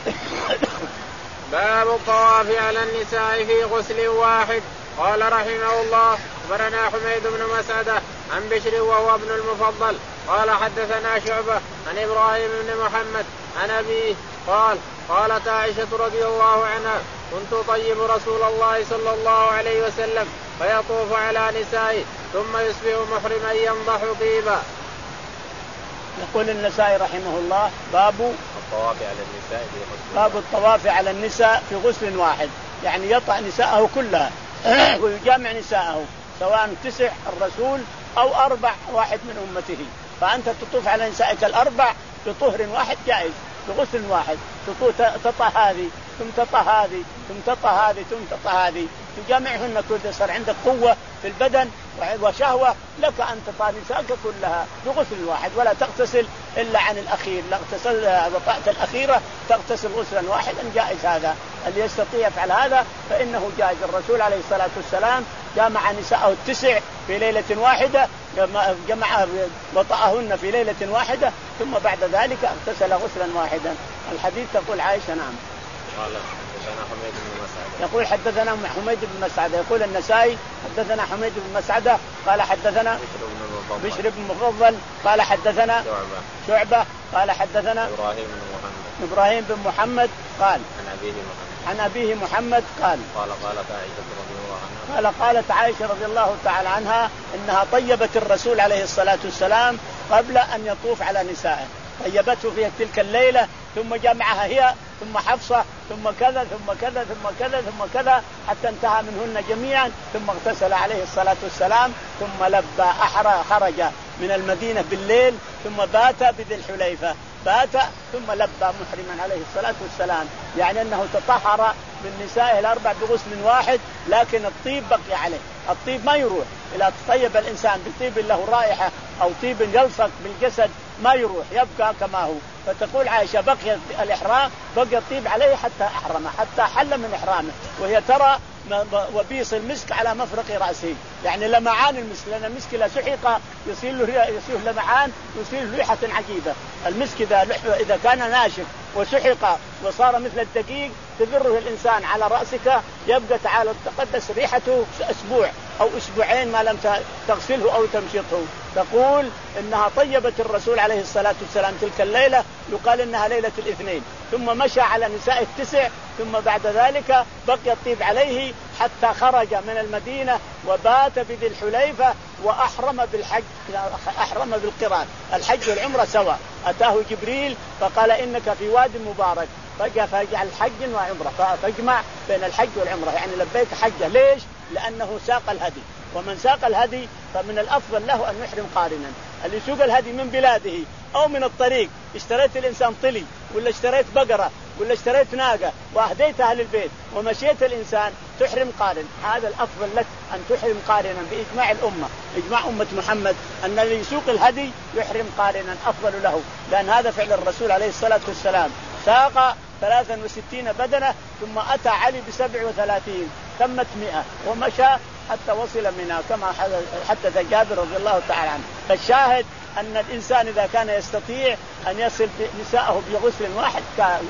باب الطواف على النساء في غسل واحد. قال رحمه الله أخبرنا حميد بن مسعدة عن بشر وهو ابن المفضل قال حدثنا شعبة عن إبراهيم بن محمد عن أبيه قال قالت عائشة رضي الله عنها كنت أطيب رسول الله صلى الله عليه وسلم فيطوف على نسائه ثم يصبح محرما ينضح طيبا. يقول النسائي رحمه الله باب الطواف على النساء باب الطواف على النساء في غسل واحد، يعني يطأ نساءه كلها ويجامع نساءه سواء تسع الرسول أو أربع واحد من أمته، فأنت تطوف على نسائك الأربع بطهر واحد جائز بغسل واحد، تطأ هذه ثم تطأ هذه ثم تطأ هذه ثم تطأ هذه، تجامعهن كل صار عندك قوة في البدن وشهوة لك أن تطأ نسائك كلها بغسل واحد، ولا تغتسل إلا عن الأخير، لا اغتسل وطأت الأخيرة تغتسل غسلا واحدا جائز. هذا اللي يستطيع يفعل هذا فإنه جائز. الرسول عليه الصلاة والسلام جامع نساءه التسع في ليلة واحدة، جمع وطأهن في ليلة واحدة ثم بعد ذلك اغتسل غسلا واحدا. الحديث تقول عائشة نعم. يقول حدثنا حميد بن مسعدة. يقول النسائي حدثنا حميد بن مسعدة قال حدثنا بشر بن مفضل قال حدثنا شعبة قال حدثنا إبراهيم بن محمد إبراهيم بن محمد قال عن أبيه محمد عن أبيه محمد قال قال قالت عائشة رضي الله عنها قال قالت عائشة رضي الله تعالى عنها إنها طيبت الرسول عليه الصلاة والسلام قبل أن يطوف على نسائه، طيبته في تلك الليلة ثم جمعها هي ثم حفصة ثم كذا ثم كذا ثم كذا ثم كذا حتى انتهى منهن جميعا، ثم اغتسل عليه الصلاة والسلام ثم لبى أحرى خرج من المدينة بالليل ثم بات بذي الحليفة، بات ثم لبى محرما عليه الصلاة والسلام، يعني أنه تطهر من نسائه الأربع بغسل واحد، لكن الطيب بقي عليه. الطيب ما يروح، إذا تطيب الإنسان بطيب له رائحة أو طيب يلصق بالجسد ما يروح، يبقى كما هو. فتقول عائشة بقي الإحرام بقي الطيب عليه حتى أحرم، حتى حل من إحرامه، وهي ترى وبيص المسك على مفرق رأسه، يعني لمعان المسك، لأن المسك لا سحق يصير له يصير لمعان يصير ريحة عجيبة. المسك إذا إذا كان ناشف وسحق وصار مثل الدقيق تذره الإنسان على رأسك يبقى تعالى تقدس ريحته أسبوع أو أسبوعين ما لم تغسله أو تمشطه. تقول إنها طيبت الرسول عليه الصلاة والسلام تلك الليلة، يقال إنها ليلة الاثنين، ثم مشى على نساء التسع، ثم بعد ذلك بقي الطيب عليه حتى خرج من المدينة وبات بذي الحليفة وأحرم بالحج، أحرم بالقران، الحج والعمرة سوا. أتاه جبريل فقال إنك في واد مبارك فاجعل حج وعمرة، فاجمع بين الحج والعمرة، يعني لبيك حجة. ليش؟ لأنه ساق الهدي، ومن ساق الهدي فمن الأفضل له أن يحرم قارنا. اللي سوق الهدي من بلاده أو من الطريق، اشتريت الإنسان طلي ولا اشتريت بقرة ولا اشتريت ناقة وأهديتها للبيت ومشيت الإنسان تحرم قارن، هذا الأفضل لك أن تحرم قارنا بإجماع الأمة، إجماع أمة محمد أن اللي يسوق الهدي يحرم قارنا أفضل له، لأن هذا فعل الرسول عليه الصلاة والسلام. ساق ثلاثا وستين بدنة ثم أتى علي بسبع وثلاثين، تمت مئة ومشى حتى وصل منها كما حدث جابر رضي الله تعالى عنه. فالشاهد أن الإنسان إذا كان يستطيع أن يصل نساءه بغسل واحد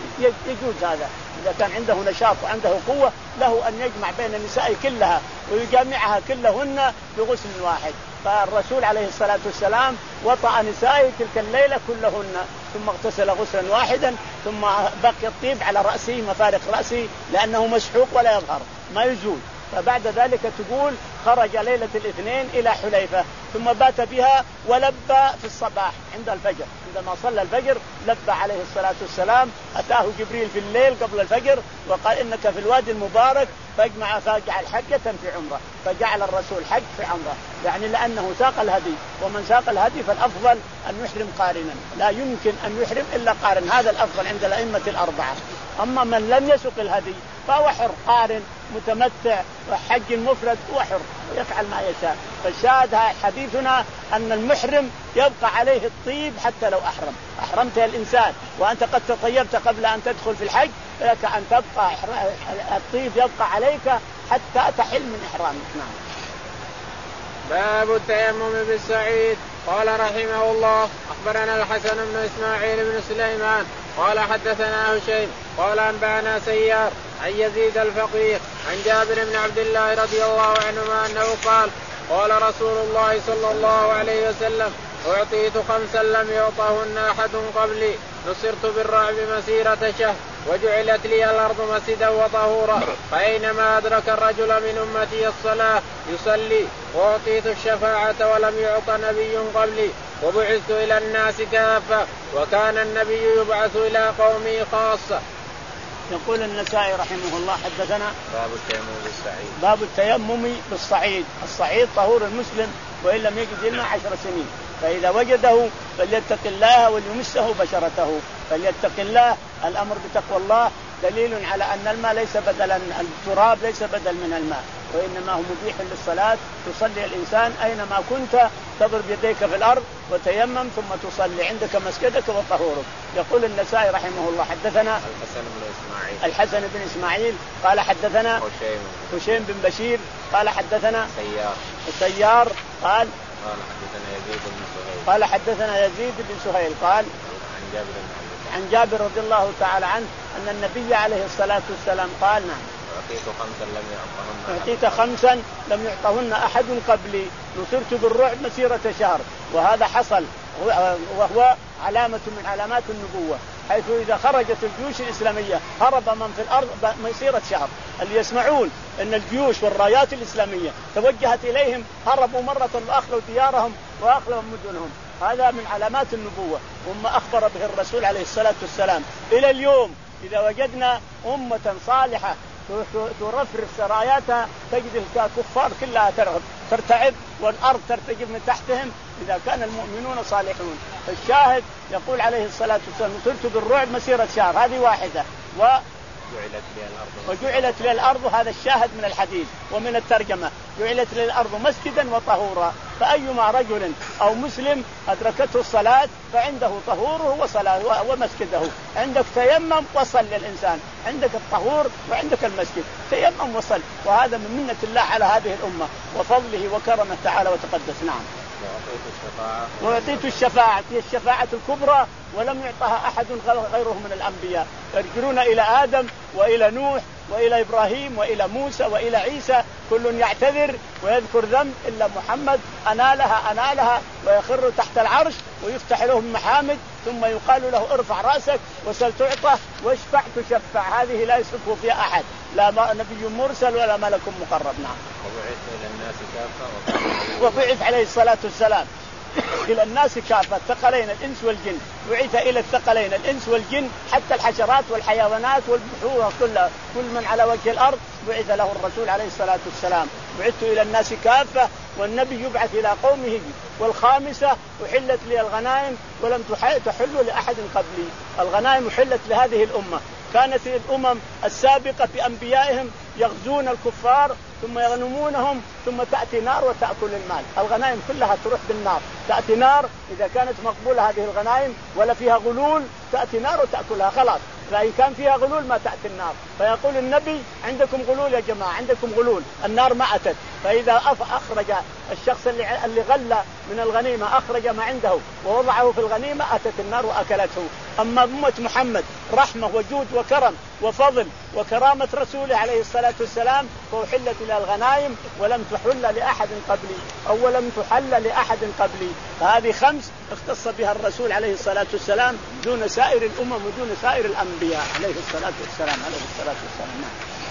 يجوز هذا، إذا كان عنده نشاط وعنده قوة له أن يجمع بين النساء كلها ويجمعها كلهن بغسل واحد. فالرسول عليه الصلاة والسلام وطأ نسائه تلك الليلة كلهن ثم اغتسل غسلا واحدا، ثم بقي الطيب على رأسه مفارق رأسه لأنه مسحوق ولا يظهر ما يزول. فبعد ذلك تقول خرج ليلة الاثنين إلى حليفة ثم بات بها ولبى في الصباح عند الفجر، عندما صلى الفجر لبى عليه الصلاة والسلام. أتاه جبريل في الليل قبل الفجر وقال إنك في الوادي المبارك فاجمع فاجعل حجة في عمرة، فجعل الرسول حج في عمرة، يعني لأنه ساق الهدي، ومن ساق الهدي فالأفضل أن يحرم قارنا، لا يمكن أن يحرم إلا قارن، هذا الأفضل عند الأئمة الأربعة. أما من لم يسق الهدي فهو حر قارن متمتع وحج مفرد وحر ويفعل ما يشاء. فالشاهد حديثنا أن المحرم يبقى عليه الطيب حتى لو أحرم. أحرمت الإنسان وأنت قد تطيبت قبل أن تدخل في الحج لك أن تبقى الطيب يبقى عليك حتى تحل من إحرامك. نعم. باب التيمم بالسعيد. قال رحمه الله أخبرنا الحسن بن إسماعيل بن سليمان قال حدثنا هشيم قال أنبأنا سيار عن يزيد الفقيه عن جابر بن عبد الله رضي الله عنهما أنه قال قال رسول الله صلى الله عليه وسلم أعطيت خمسا لم يعطهن أحد قبلي نصرت بالرعب مسيرة شهر وجعلت لي الأرض مسجدا وطهورا فأينما أدرك الرجل من أمتي الصلاة يصلي وأعطيت الشفاعة ولم يعط نبي قبلي وبعثت إلى الناس كافة وكان النبي يبعث إلى قومه خاصة. يقول النسائي رحمه الله حدثنا باب التيمم بالصعيد. باب التيمم بالصعيد. الصعيد طهور المسلم وإن لم يجد الماء عشر سنين، فإذا وجده فليتق الله وليمسه بشرته، فليتق الله. الأمر بتقوى الله دليل على أن الماء ليس بدلا، التراب ليس بدل من الماء، وإنما هو مبيح للصلاة. تصلي الإنسان أينما كنت، تضرب يديك في الأرض وتيمم ثم تصلي عندك مسجدك وطهورك. يقول النسائي رحمه الله حدثنا الحسن بن إسماعيل الحسن بن إسماعيل قال حدثنا هشيم بن بشير قال حدثنا سيار سيار قال قال حدثنا يزيد بن سهيل قال حدثنا يزيد بن سهيل قال عن جابر عن جابر رضي الله تعالى عنه أن النبي عليه الصلاة والسلام قال نعم أعطيت خمسا لم يعطهن أعطيت خمسا لم يعطهن أحد قبلي، نصرت بالرعب مسيرة شهر. وهذا حصل وهو علامة من علامات النبوة، حيث إذا خرجت الجيوش الإسلامية هرب من في الأرض مسيرة شهر. اللي يسمعون أن الجيوش والرايات الإسلامية توجهت إليهم هربوا مرة وأخلوا ديارهم وأخلوا مدنهم. هذا من علامات النبوة وما أخبر به الرسول عليه الصلاة والسلام. إلى اليوم إذا وجدنا أمة صالحة ترفرف سراياتها تجد الكفار كلها ترهب ترتعب والأرض ترتجف من تحتهم إذا كان المؤمنون صالحون. فالشاهد يقول عليه الصلاة والسلام نصرت بالرعب مسيرة شهر، هذه واحدة. و وجعلت لي الأرض، هذا الشاهد من الحديث ومن الترجمة، جعلت لي الأرض مسجدا وطهورا، فأيما رجل أو مسلم أدركته الصلاة فعنده طهوره وصلاة ومسجده. عندك تيمم وصل الإنسان، عندك الطهور وعندك المسجد، تيمم وصل. وهذا من منة الله على هذه الأمة وفضله وكرمه تعالى وتقدس. نعم. وأعطيت الشفاعة، هي الشفاعة الكبرى ولم يعطها أحد غيره من الأنبياء. يرجعون إلى آدم وإلى نوح وإلى إبراهيم وإلى موسى وإلى عيسى، كل يعتذر ويذكر ذنب إلا محمد أنالها أنالها ويخر تحت العرش ويفتح له المحامد ثم يقال له ارفع رأسك وسل تعطى واشفع تشفع. هذه لا يشرك فيها أحد، لا نبي مرسل ولا ملك مقرب. نعم. وبعث إلى الناس كافة وبعث عليه الصلاة والسلام إلى الناس كافة، الثقلين الإنس والجن، بعث إلى الثقلين الإنس والجن حتى الحشرات والحيوانات والبحور كلها، كل من على وجه الأرض بعث له الرسول عليه الصلاة والسلام. بعثت إلى الناس كافة والنبي يبعث إلى قومه. والخامسة أحلت لي الغنائم ولم تحل لأحد قبلي. الغنائم أحلت لهذه الأمة. كانت الأمم السابقة بأنبيائهم يغزون الكفار ثم يغنمونهم ثم تأتي نار وتأكل المال. الغنائم كلها تروح بالنار، تأتي نار إذا كانت مقبولة هذه الغنائم ولا فيها غلول تأتي نار وتأكلها خلاص. فإن كان فيها غلول ما تأتي النار، فيقول النبي عندكم غلول يا جماعة، عندكم غلول، النار ما أتت. فإذا أخرج الشخص اللي اللي غلى من الغنيمة أخرج ما عنده ووضعه في الغنيمة أتت النار وأكلته. أما أمة محمد رحمة وجود وكرم وفضل وكرامة رسوله عليه الصلاة والسلام فأحلت إلى الغنائم ولم تحل لأحد قبلي أو لم تحل لأحد قبلي. فهذه خمس اختص بها الرسول عليه الصلاة والسلام دون سائر الأمم ودون سائر الأنبياء عليه الصلاة والسلام عليه الصلاة والسلام.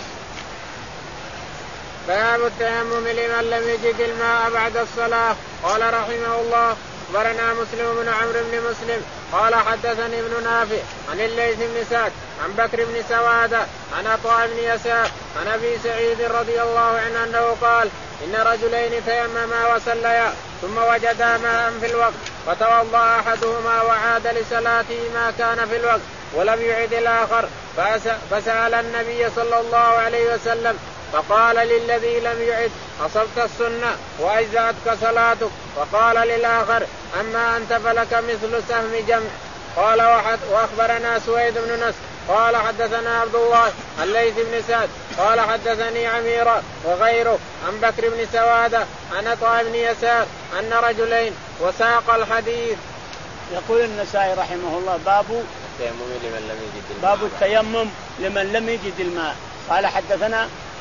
باب التيمم لمن لم يجد الماء بعد الصلاة. قال رحمه الله أخبرنا مسلم بن عمرو بن مسلم قال حدثني ابن نافع عن الليث بن سعد عن بكر بن سوادة عن عطاء بن يسار عن أبي سعيد رضي الله عنه أنه قال إن رجلين تيمما وصليا ثم وجدا ماء في الوقت فتوضأ أحدهما وعاد لصلاته ما كان في الوقت ولم يعد الآخر فسأل النبي صلى الله عليه وسلم فقال للذي لم يعد أصبت السنة وأجزأتك صلاتك. وقال للآخر أما أنت فلك مثل سهم جمع. قال وحد وأخبرنا سويد بن نصر قال حدثنا عبد الله الليث بن سعد قال حدثني عميرة وغيره عن بكر بن سوادة عن عطاء بن يسار أن رجلين وساق الحديث. يقول النسائي رحمه الله باب التيمم لمن لم يجد الماء. باب التيمم لمن لم يجد الماء. قال حدثنا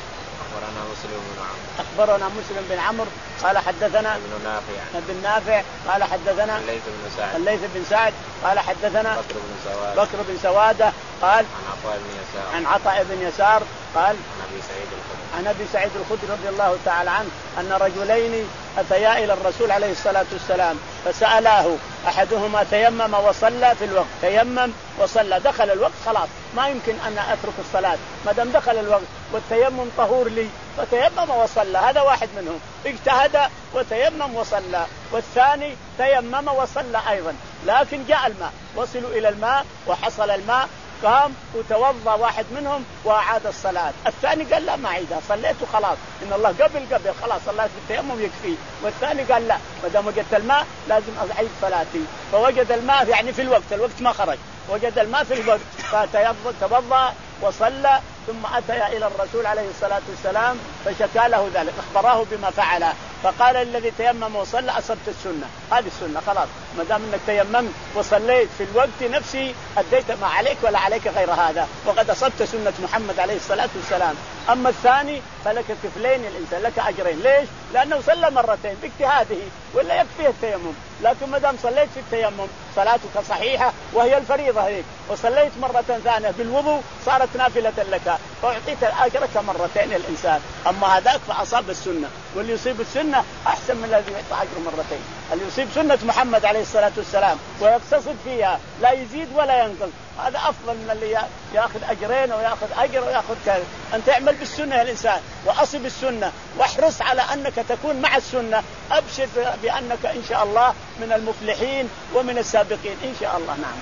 أخبرنا مسلم بن عمرو أخبرنا مسلم بن عمرو قال حدثنا ابن نافع ابن نافع قال حدثنا الليث بن سعد الليث بن سعد قال حدثنا بكر بن سوادة بكر بن سوادة قال عن عطاء بن يسار عن عطاء بن يسار قال عن أبي سعيد الخدري عن ابي سعيد الخدري رضي الله تعالى عنه ان رجلين اتيا الى الرسول عليه الصلاه والسلام فسالاه احدهما تيمم وصلى في الوقت تيمم وصلى دخل الوقت خلاص ما يمكن ان اترك الصلاه ما دام دخل الوقت والتيمم طهور لي فتيمم وصلى هذا واحد منهم اجتهد وتيمم وصلى والثاني تيمم وصلى ايضا لكن جاء الماء وصلوا الى الماء وحصل الماء قام وتوضا واحد منهم واعاد الصلاه الثاني قال لا ما اعيدها صليت خلاص ان الله قبل قبل خلاص صليت بالتيمم يكفي والثاني قال لا ما دام وجدت الماء لازم اعيد صلاتي فوجد الماء يعني في الوقت الوقت ما خرج وجد الماء في الوقت فتوضا وصلى ثم أتى إلى الرسول عليه الصلاة والسلام فشكى له ذلك أخبراه بما فعل فقال الذي تيمم وصلى أصبت السنة هذه السنة خلاص ما دام أنك تيممت وصليت في الوقت نفسي أديت ما عليك ولا عليك غير هذا وقد أصبت سنة محمد عليه الصلاة والسلام. أما الثاني فلك كفلين الإنسان لك أجرين ليش؟ لأنه صلى مرتين باجتهاده ولا يكفيه التيمم لكن ما دام صليت في التيمم صلاتك صحيحة وهي الفريضة هيك وصليت مرة ثانية بالوضوء صارت نافلة لك فأعطيت أجرك مرتين الإنسان. أما هذاك فأصاب السنة واللي يصيب السنة أحسن من الذي يعطى أجر مرتين. اللي يصيب سنة محمد عليه الصلاة والسلام ويقتصد فيها لا يزيد ولا ينقص هذا أفضل من اللي يأخذ أجرين ويأخذ أجر ويأخذ كذا. أن تعمل بالسنة يا الإنسان وأصب السنة واحرص على أنك تكون مع السنة أبشر بأنك إن شاء الله من المفلحين ومن السابقين إن شاء الله. نعم.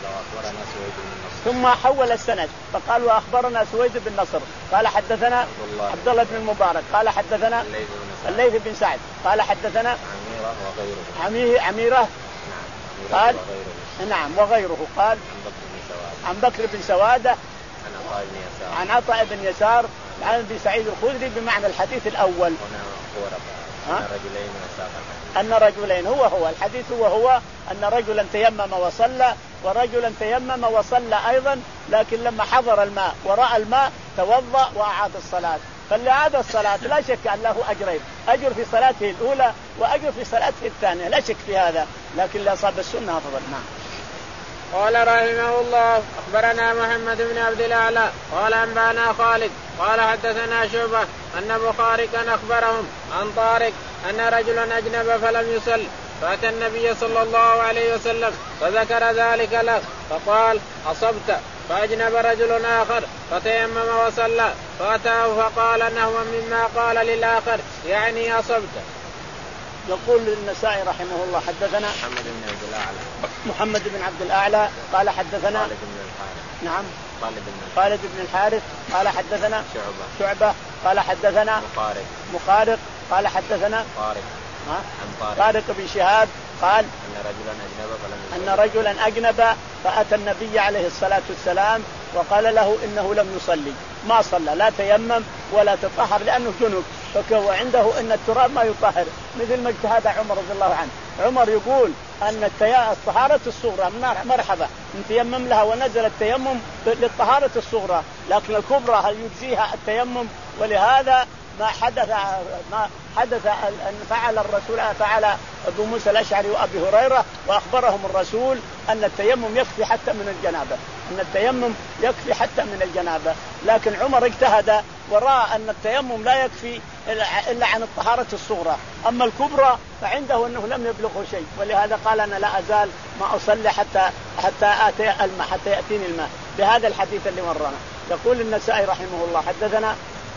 ثم حول السند فقال وأخبرنا سويد بن نصر قال حدثنا عبد الله بن المبارك قال حدثنا الليث بن سعد قال حدثنا عميرة عميرة قال نعم وغيره قال عن بكر بن سوادة عن عطاء بن يسار عن ابي سعيد الخدري بمعنى الحديث الأول أن رجلين هو هو الحديث هو هو أن رجلا تيمم وصلى ورجلا تيمم وصلى أيضا لكن لما حضر الماء ورأى الماء توضأ وأعاد الصلاة. فاللي عاد الصلاة لا شك أن له أجرين أجر في صلاته الأولى وأجر في صلاته الثانية لا شك في هذا لكن اللي أصاب السنة أفضل. نعم. قال رحمه الله أخبرنا محمد بن عبد الأعلى قال أنبأنا خالد قال حدثنا شعبة أن بخاري كان أخبرهم عن طارق أن رجلا أجنب فلم يصل فأتى النبي صلى الله عليه وسلم فذكر ذلك له فقال أصبت فأجنب رجل آخر فتيمم وصلى فأتاه فقال نحو مما قال للآخر يعني أصبت. يقول النسائي رحمه الله حدثنا محمد بن عبد الأعلى محمد بن عبد الأعلى قال حدثنا خالد بن الحارث نعم خالد بن خالد بن الحارث قال حدثنا شعبة شعبة قال حدثنا مخارق مخارق قال حدثنا طارق ها طارق. طارق بن شهاب قال أن رجلا أجنب فلم أن رجلا أجنب فأتى النبي عليه الصلاة والسلام وقال له إنه لم يصلي ما صلى لا تيمم ولا تطهر لأنه جنب فهو عنده أن التراب ما يطهر مثل ما اجتهد عمر رضي الله عنه. عمر يقول أن الطهارة الصغرى مرحبا من تيمم لها ونزل التيمم للطهارة الصغرى لكن الكبرى هل يجزيها التيمم ولهذا ما حدث ما حدث أن فعل الرسول فعل أبو موسى الأشعري وأبي هريرة وأخبرهم الرسول أن التيمم يكفي حتى من الجنابة أن التيمم يكفي حتى من الجنابة لكن عمر اجتهد ورأى أن التيمم لا يكفي إلا عن الطهارة الصغرى أما الكبرى فعنده أنه لم يبلغه شيء ولهذا قال أنا لا أزال ما أصلي حتى حتى آتي الماء حتى يأتيني الماء بهذا الحديث اللي مرنا. يقول النسائي رحمه الله حدثنا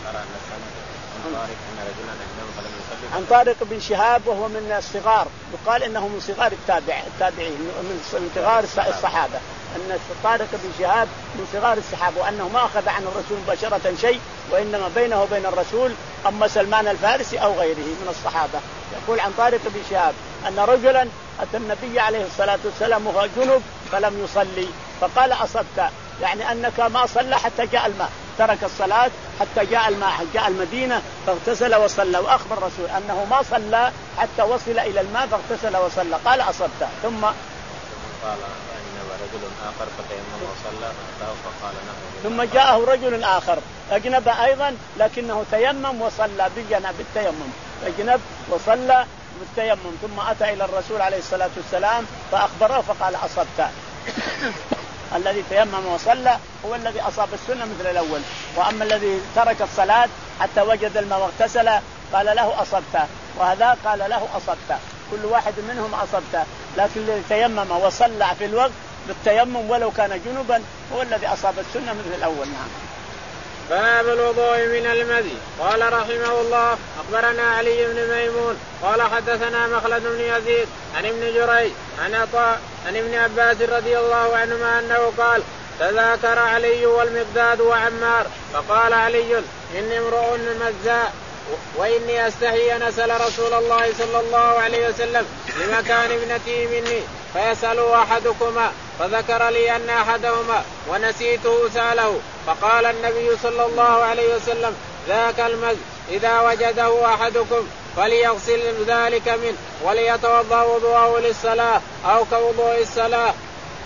عن طارق بن شهاب وهو من الصغار يقال انه من صغار التابع التابعين من صغار الصحابه ان طارق بن شهاب من صغار الصحابه وانه ما اخذ عن الرسول مباشره شيء وانما بينه وبين الرسول اما سلمان الفارسي او غيره من الصحابه. يقول عن طارق بن شهاب ان رجلا اتى النبي عليه الصلاه والسلام وهو جنب فلم يصلي فقال اصبت يعني انك ما صلى حتى جاء الماء ترك الصلاة حتى جاء الماء جاء المدينة فاغتسل وصلى وأخبر الرسول أنه ما صلى حتى وصل إلى الماء فاغتسل وصلى قال أصبت. ثم قال رجل آخر فتيمم وصلى فأتاه فقال له. ثم جاءه رجل آخر أجنب أيضا لكنه تيمم وصلى بالجنب بالتيمم أجنب وصلى بالتيمم ثم أتى إلى الرسول عليه الصلاة والسلام فأخبره فقال أصبت. الذي تيمم وصلى هو الذي أصاب السنة مثل الأول، وأما الذي ترك الصلاة حتى وجد الماء واغتسل قال له أصبت، وهذا قال له أصبت، كل واحد منهم أصبت. لكن الذي تيمم وصلى في الوقت بالتيمم ولو كان جنبا هو الذي أصاب السنة مثل الأول. نعم. باب الوضوء من المذي. قال رحمه الله أخبرنا علي بن ميمون قال حدثنا مخلد بن يزيد عن ابن جريج عن عطاء عن ابن عباس رضي الله عنهما أنه قال تذاكر علي والمقداد وعمار فقال علي إني امرؤ مزاء وإني أستحي أن أسأل رسول الله صلى الله عليه وسلم لمكان ابنتي مني فيسأل أحدكما، فذكر لي أن أحدهما ونسيته سأله، فقال النبي صلى الله عليه وسلم ذاك المز إذا وجده أحدكم فليغسل ذلك منه وليتوضأ وضوءه للصلاة أو كوضوء الصلاة.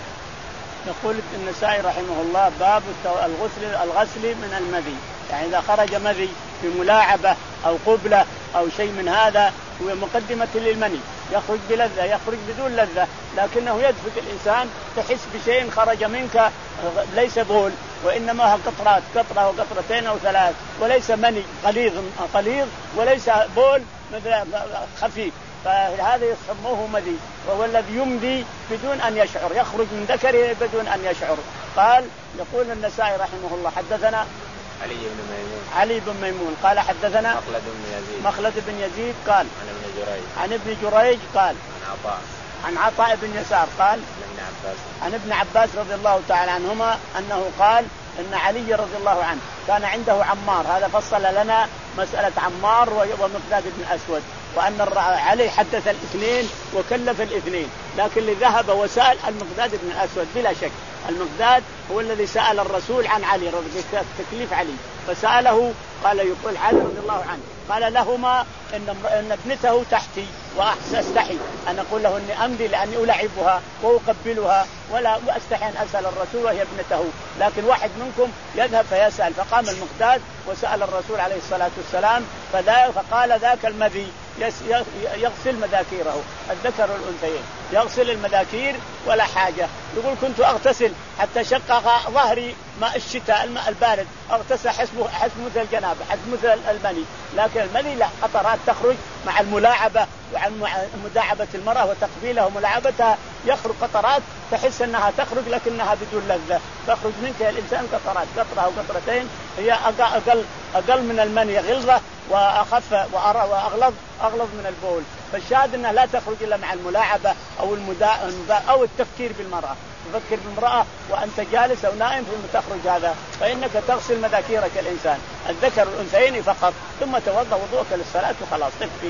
يقول النسائي رحمه الله باب الغسل الغسل من المذي، يعني إذا خرج مذي في ملاعبة أو قبلة أو شيء من هذا هو مقدمة للمني، يخرج بلذة يخرج بدون لذة، لكنه يدفق الإنسان تحس بشيء خرج منك ليس بول وإنما قطرات، قطرة وقطرتين أو ثلاث، وليس مني غليظ غليظ وليس بول مثل خفيف، فهذا يسموه مذي، وهو الذي يمضي بدون أن يشعر، يخرج من ذكره بدون أن يشعر. قال يقول النسائي رحمه الله حدثنا علي بن ميمون علي بن ميمون قال حدثنا مخلد بن يزيد مخلد بن يزيد قال عن ابن جريج عن ابن جريج قال عن عطاء عن عطاء بن يسار قال عن ابن عباس عن ابن عباس رضي الله تعالى عنهما أنه قال إن علي رضي الله عنه كان عنده عمار، هذا فصل لنا مسألة عمار ومقداد بن الأسود، وأن علي حدث الاثنين وكلف الاثنين، لكن اللي ذهب وسأل المقداد بن الأسود بلا شك. المقداد هو الذي سأل الرسول عن علي رضي تكليف علي، فسأله قال يقول علي رضي الله عنه قال لهما إن, إن ابنته تحتي وأستحي أن أقول له إني أمضي لأني ألعبها وأقبلها ولا أستحي أن أسأل الرسول وهي ابنته، لكن واحد منكم يذهب فيسأل. فقام المقداد وسأل الرسول عليه الصلاة والسلام فقال ذاك المذي يغسل مذاكيره، الذكر والأنثيين يغسل المذاكير ولا حاجة. يقول كنت أغتسل حتى شقق ظهري ماء الشتاء الماء البارد، أغتسل حسب حسب مثل الجنابة حسب مثل المني، لكن المني لا، قطرات تخرج مع الملاعبة ومع مداعبة المرأة وتقبيلها وملاعبتها، يخرج قطرات تحس أنها تخرج لكنها بدون لذة، تخرج منك الإنسان قطرات، قطرة أو قطرتين هي أقل أقل من المني غلظة وأخف وأغلظ أغلظ من البول. فالشاهد أنها لا تخرج إلا مع الملاعبة أو المدا أو التفكير بالمرأة، تفكر بالمرأة وأنت جالس أو نائم ثم تخرج هذا، فإنك تغسل مذاكيرك الإنسان الذكر والأنثيين فقط، ثم توضأ وضوءك للصلاة وخلاص تكفي.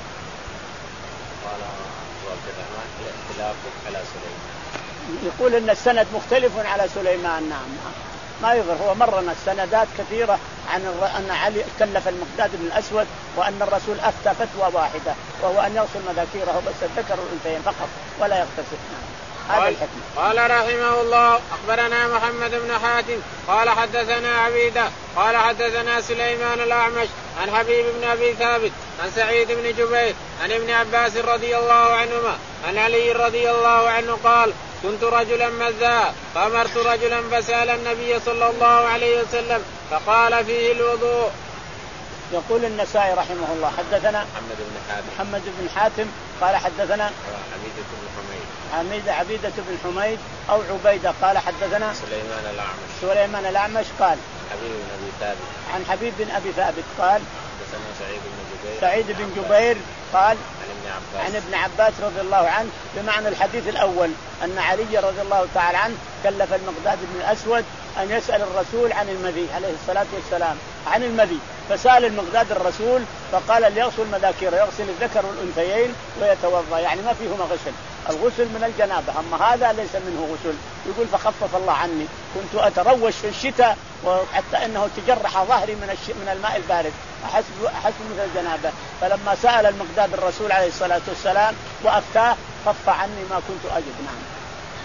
يقول إن السند مختلف على سليمان. نعم ما يظهر، هو مرنا السندات كثيرة عن أن علي كلف المقداد بن الأسود وأن الرسول أفتى فتوى واحدة وهو أن يغسل مذاكيره بس الذكر والأنثيين فقط ولا يغتسل. هذا الحكم. قال رحمه الله أخبرنا محمد بن حاتم قال حدثنا عبيدة قال حدثنا سليمان الأعمش عن حبيب بن أبي ثابت عن سعيد بن جبير عن ابن عباس رضي الله عنهما عن علي رضي الله عنه قال كنت رجلا مذاء فأمرت رجلا فسأل النبي صلى الله عليه وسلم فقال فيه الوضوء. يقول النسائي رحمه الله حدثنا محمد بن حاتم محمد بن حاتم قال حدثنا عبيدة بن حميد عميد عبيدة بن حميد أو عبيدة قال حدثنا سليمان الأعمش سليمان الأعمش قال حبيب بن أبي ثابت عن حبيب بن أبي ثابت قال حدثنا سعيد بن جبير سعيد بن جبير قال عن ابن عباس عن ابن عباس رضي الله عنه بمعنى الحديث الأول أن علي رضي الله تعالى عنه كلف المقداد بن الأسود أن يسأل الرسول عن المذي عليه الصلاة والسلام عن المذي، فسأل المقداد الرسول فقال ليغسل مذاكيره، يغسل الذكر والأنثيين ويتوضأ، يعني ما فيهما غسل، الغسل من الجنابة، أما هذا ليس منه غسل. يقول فخفف الله عني، كنت أتروش في الشتاء وحتى أنه تجرح ظهري من, الش... من الماء البارد أحس أحس مثل الجنابة، فلما سأل المقداد الرسول عليه الصلاة والسلام وأفتاه خف عني ما كنت أجد. نعم.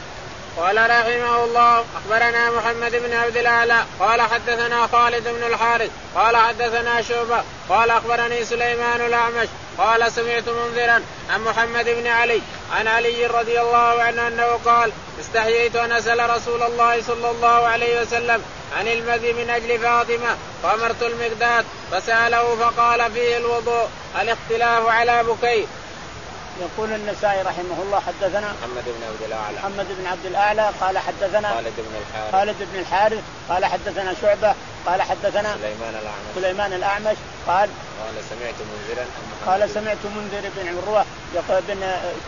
قال رحمه الله اخبرنا محمد بن عبد الاعلى قال حدثنا خالد بن الحارث قال حدثنا شعبة قال اخبرني سليمان الاعمش قال سمعت منذرا عن محمد بن علي عن علي رضي الله عنه انه قال استحييت ان اسال رسول الله صلى الله عليه وسلم عن المذي من اجل فاطمه فامرت المقداد فساله فقال فيه الوضوء الاختلاف على بكير. يقول النسائي رحمه الله حدثنا محمد بن عبد الاعلى محمد بن عبد الاعلى قال حدثنا خالد بن الحارث خالد بن الحارث قال حدثنا شعبة قال حدثنا سليمان الاعمش سليمان الاعمش قال قال سمعت منذرا قال سمعت منذر بن عروة يقول بن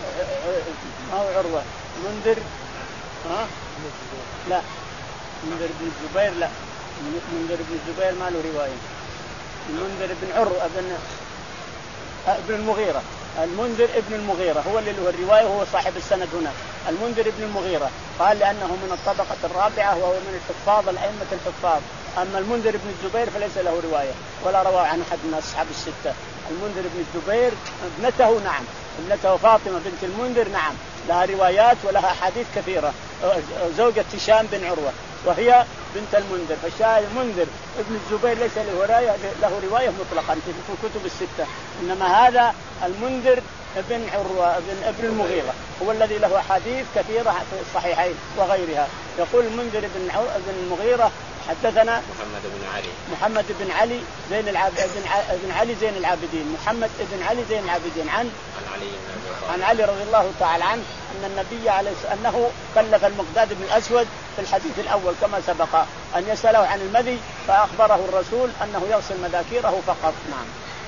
ما هو عروة منذر ها لا منذر بن الزبير لا منذر بن الزبير ما له رواية منذر بن عروة بن ابن المغيرة المنذر ابن المغيرة هو اللي له الرواية وهو صاحب السند هنا المنذر ابن المغيرة قال لأنه من الطبقة الرابعة وهو من الحفاظ الأئمة الحفاظ. أما المنذر ابن الزبير فليس له رواية ولا روى عن أحد من أصحاب الستة. المنذر ابن الزبير ابنته نعم ابنته فاطمة بنت المنذر نعم لها روايات ولها أحاديث كثيرة زوجة هشام بن عروة وهي بنت المنذر. فالشاهد المنذر ابن الزبير ليس له رواية له رواية مطلقا في الكتب الستة إنما هذا المنذر ابن عروة ابن ابن المغيرة هو الذي له أحاديث كثيرة في الصحيحين وغيرها. يقول المنذر ابن ابن المغيرة حدثنا محمد بن علي محمد بن علي زين العابدين بن علي زين العابدين محمد بن علي زين العابدين عن عن علي عن علي رضي الله تعالى عنه أن النبي عليه أنه كلف المقداد بن الأسود في الحديث الأول كما سبق أن يسأله عن المذي فأخبره الرسول أنه يغسل مذاكيره فقط. نعم.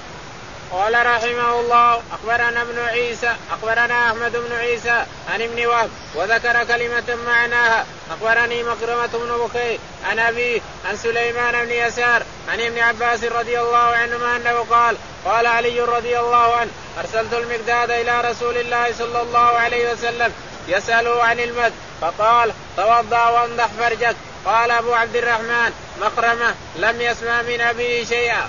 قال رحمه الله اخبرنا ابن عيسى اخبرنا احمد بن عيسى عن ابن وهب وذكر كلمة معناها اخبرني مكرمة بن بكير عن ابيه عن سليمان بن يسار عن ابن عباس رضي الله عنهما انه قال قال علي رضي الله عنه ارسلت المقداد الى رسول الله صلى الله عليه وسلم يسأله عن المذ فقال توضأ وانضح فرجك. قال ابو عبد الرحمن مكرمة لم يسمع من ابيه شيئا.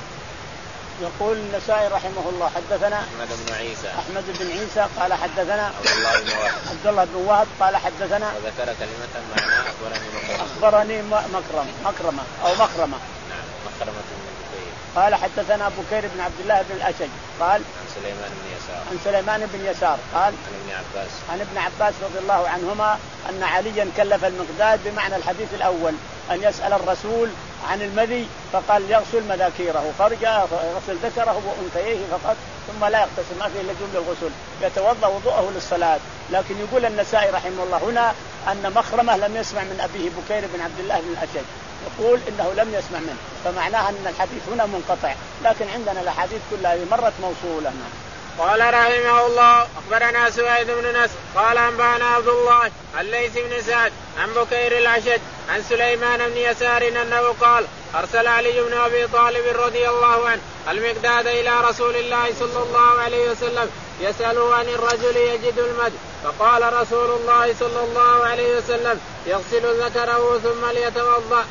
يقول النسائي رحمه الله حدثنا أحمد بن عيسى أحمد بن عيسى قال حدثنا عبد الله بن وهب عبد الله بن وهب قال حدثنا وذكر كلمة معناها أخبرني مكرمة أخبرني مكرم مكرمة أو مكرمة نعم مكرمة بن بكير قال حدثنا بكير بن عبد الله بن الأشج قال عن سليمان بن يسار عن سليمان بن يسار قال عن ابن عباس عن ابن عباس رضي الله عنهما أن عليا كلف المقداد بمعنى الحديث الأول أن يسأل الرسول عن المذي فقال يغسل مذاكيره فرجه يغسل ذكره وأنثيه فقط ثم لا يغتسل ما فيه إلا جملة الغسل يتوضأ وضوءه للصلاة. لكن يقول النسائي رحمه الله هنا أن مخرمة لم يسمع من أبيه بكير بن عبد الله بن الأشج يقول إنه لم يسمع منه فمعناها أن الحديث هنا منقطع لكن عندنا الأحاديث كلها مرت موصولة. قال رحمه الله اخبرنا سويد بن نصر قال انبانا عبد الله عن ليث بن سعد عن بكير الاشج عن سليمان بن يسار انه قال ارسل علي بن ابي طالب رضي الله عنه المقداد الى رسول الله صلى الله عليه وسلم يسأله عن الرجل يجد المد فقال رسول الله صلى الله عليه وسلم يغسل ذكره ثم ليتوضأ.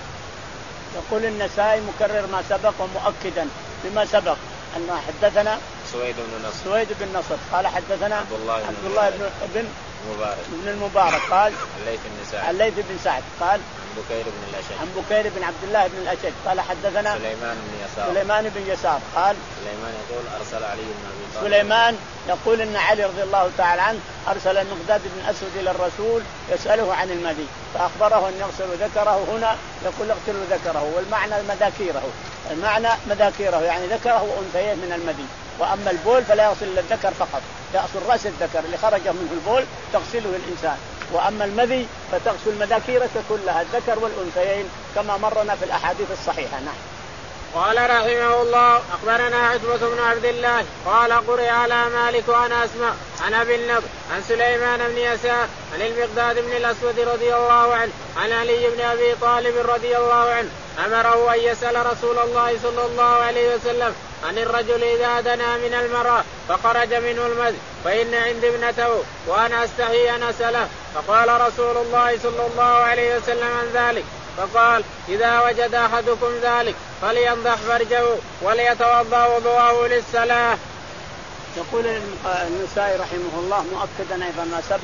يقول النسائي مكرر ما سبق ومؤكدا بما سبق أن حدثنا سويد بن نصر سويد بن نصر قال حدثنا عبد الله بن, عبد الله بن, بن مبارك بن المبارك قال الليث بن سعد الليث بن سعد قال عن بكير بن الأشج عن بكير بن عبد الله بن الأشج قال حدثنا سليمان بن يسار سليمان بن يسار قال سليمان يقول أرسل علي بن أبي طالب سليمان يقول إن علي رضي الله تعالى عنه أرسل المقداد بن أسود إلى الرسول يسأله عن المذي فأخبره أن يغسل ذكره هنا يقول اغسل ذكره والمعنى مذاكيره المعنى مذاكيره يعني ذكره وأنثيه من المذي. وأما البول فلا يغسل الذكر فقط يغسل رأس الذكر اللي خرج منه البول تغسله الإنسان. وأما المذي فتغسل مذاكيرك كلها الذكر والأنثيين كما مرنا في الأحاديث الصحيحة. نعم. قال رحمه الله أخبرنا عتبة بن عبد الله قال قرئ على مالك وأنا أسمع عن أبي النضر عن سليمان بن يسار عن المقداد بن الأسود رضي الله عنه عن علي بن أبي طالب رضي الله عنه أمره أن يسأل رسول الله صلى الله عليه وسلم عن الرجل إذا دنا من المرأة فخرج منه المذي فإن عندي ابنته وأنا أستحي أن أسأله فقال رسول الله صلى الله عليه وسلم عن ذلك فقال إذا وجد أحدكم ذلك فلينضح فرجه وليتوضأ وضوءه للصلاة. يقول النسائي رحمه الله مؤكدا أيضا ما سبق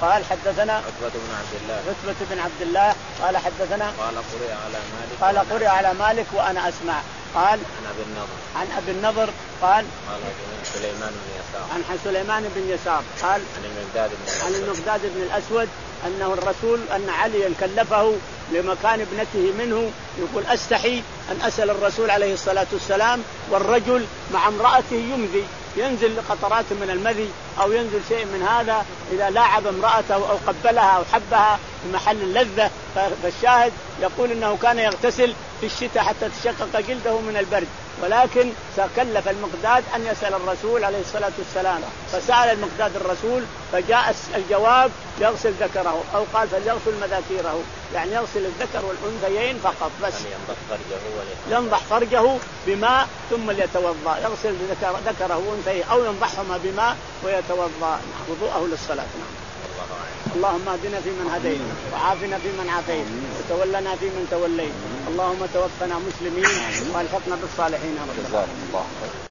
قال حدثنا عتبة بن عبد الله عتبة بن عبد الله قال حدثنا قال قرئ على مالك قال قرئ على مالك وأنا أسمع. قال عن أبي النضر عن أبي النضر قال قال سليمان بن يسار عن سليمان بن يسار قال عن المقداد بن عن المقداد بن الأسود أنه الرسول أن علي كلفه لمكان ابنته منه، يقول أستحي أن أسأل الرسول عليه الصلاة والسلام والرجل مع امرأته يمذي، ينزل قطرات من المذي أو ينزل شيء من هذا إذا لاعب امرأته أو قبلها أو حبها في محل اللذة. فالشاهد يقول إنه كان يغتسل في الشتاء حتى تشقق جلده من البرد، ولكن تكلف المقداد أن يسأل الرسول عليه الصلاة والسلام، فسأل المقداد الرسول فجاء الجواب يغسل ذكره، أو قال فليغسل مذاكيره، يعني يغسل الذكر والأنثيين فقط بس، ينضح فرجه بماء ثم ليتوضأ، يغسل ذكره وأنثيه أو ينضحهما بماء ويتوضأ وضوءه للصلاة. اللهم اهدنا فيمن هديت وعافنا فيمن عافيت وتولنا فيمن توليت، اللهم توفنا مسلمين والحقنا بالصالحين.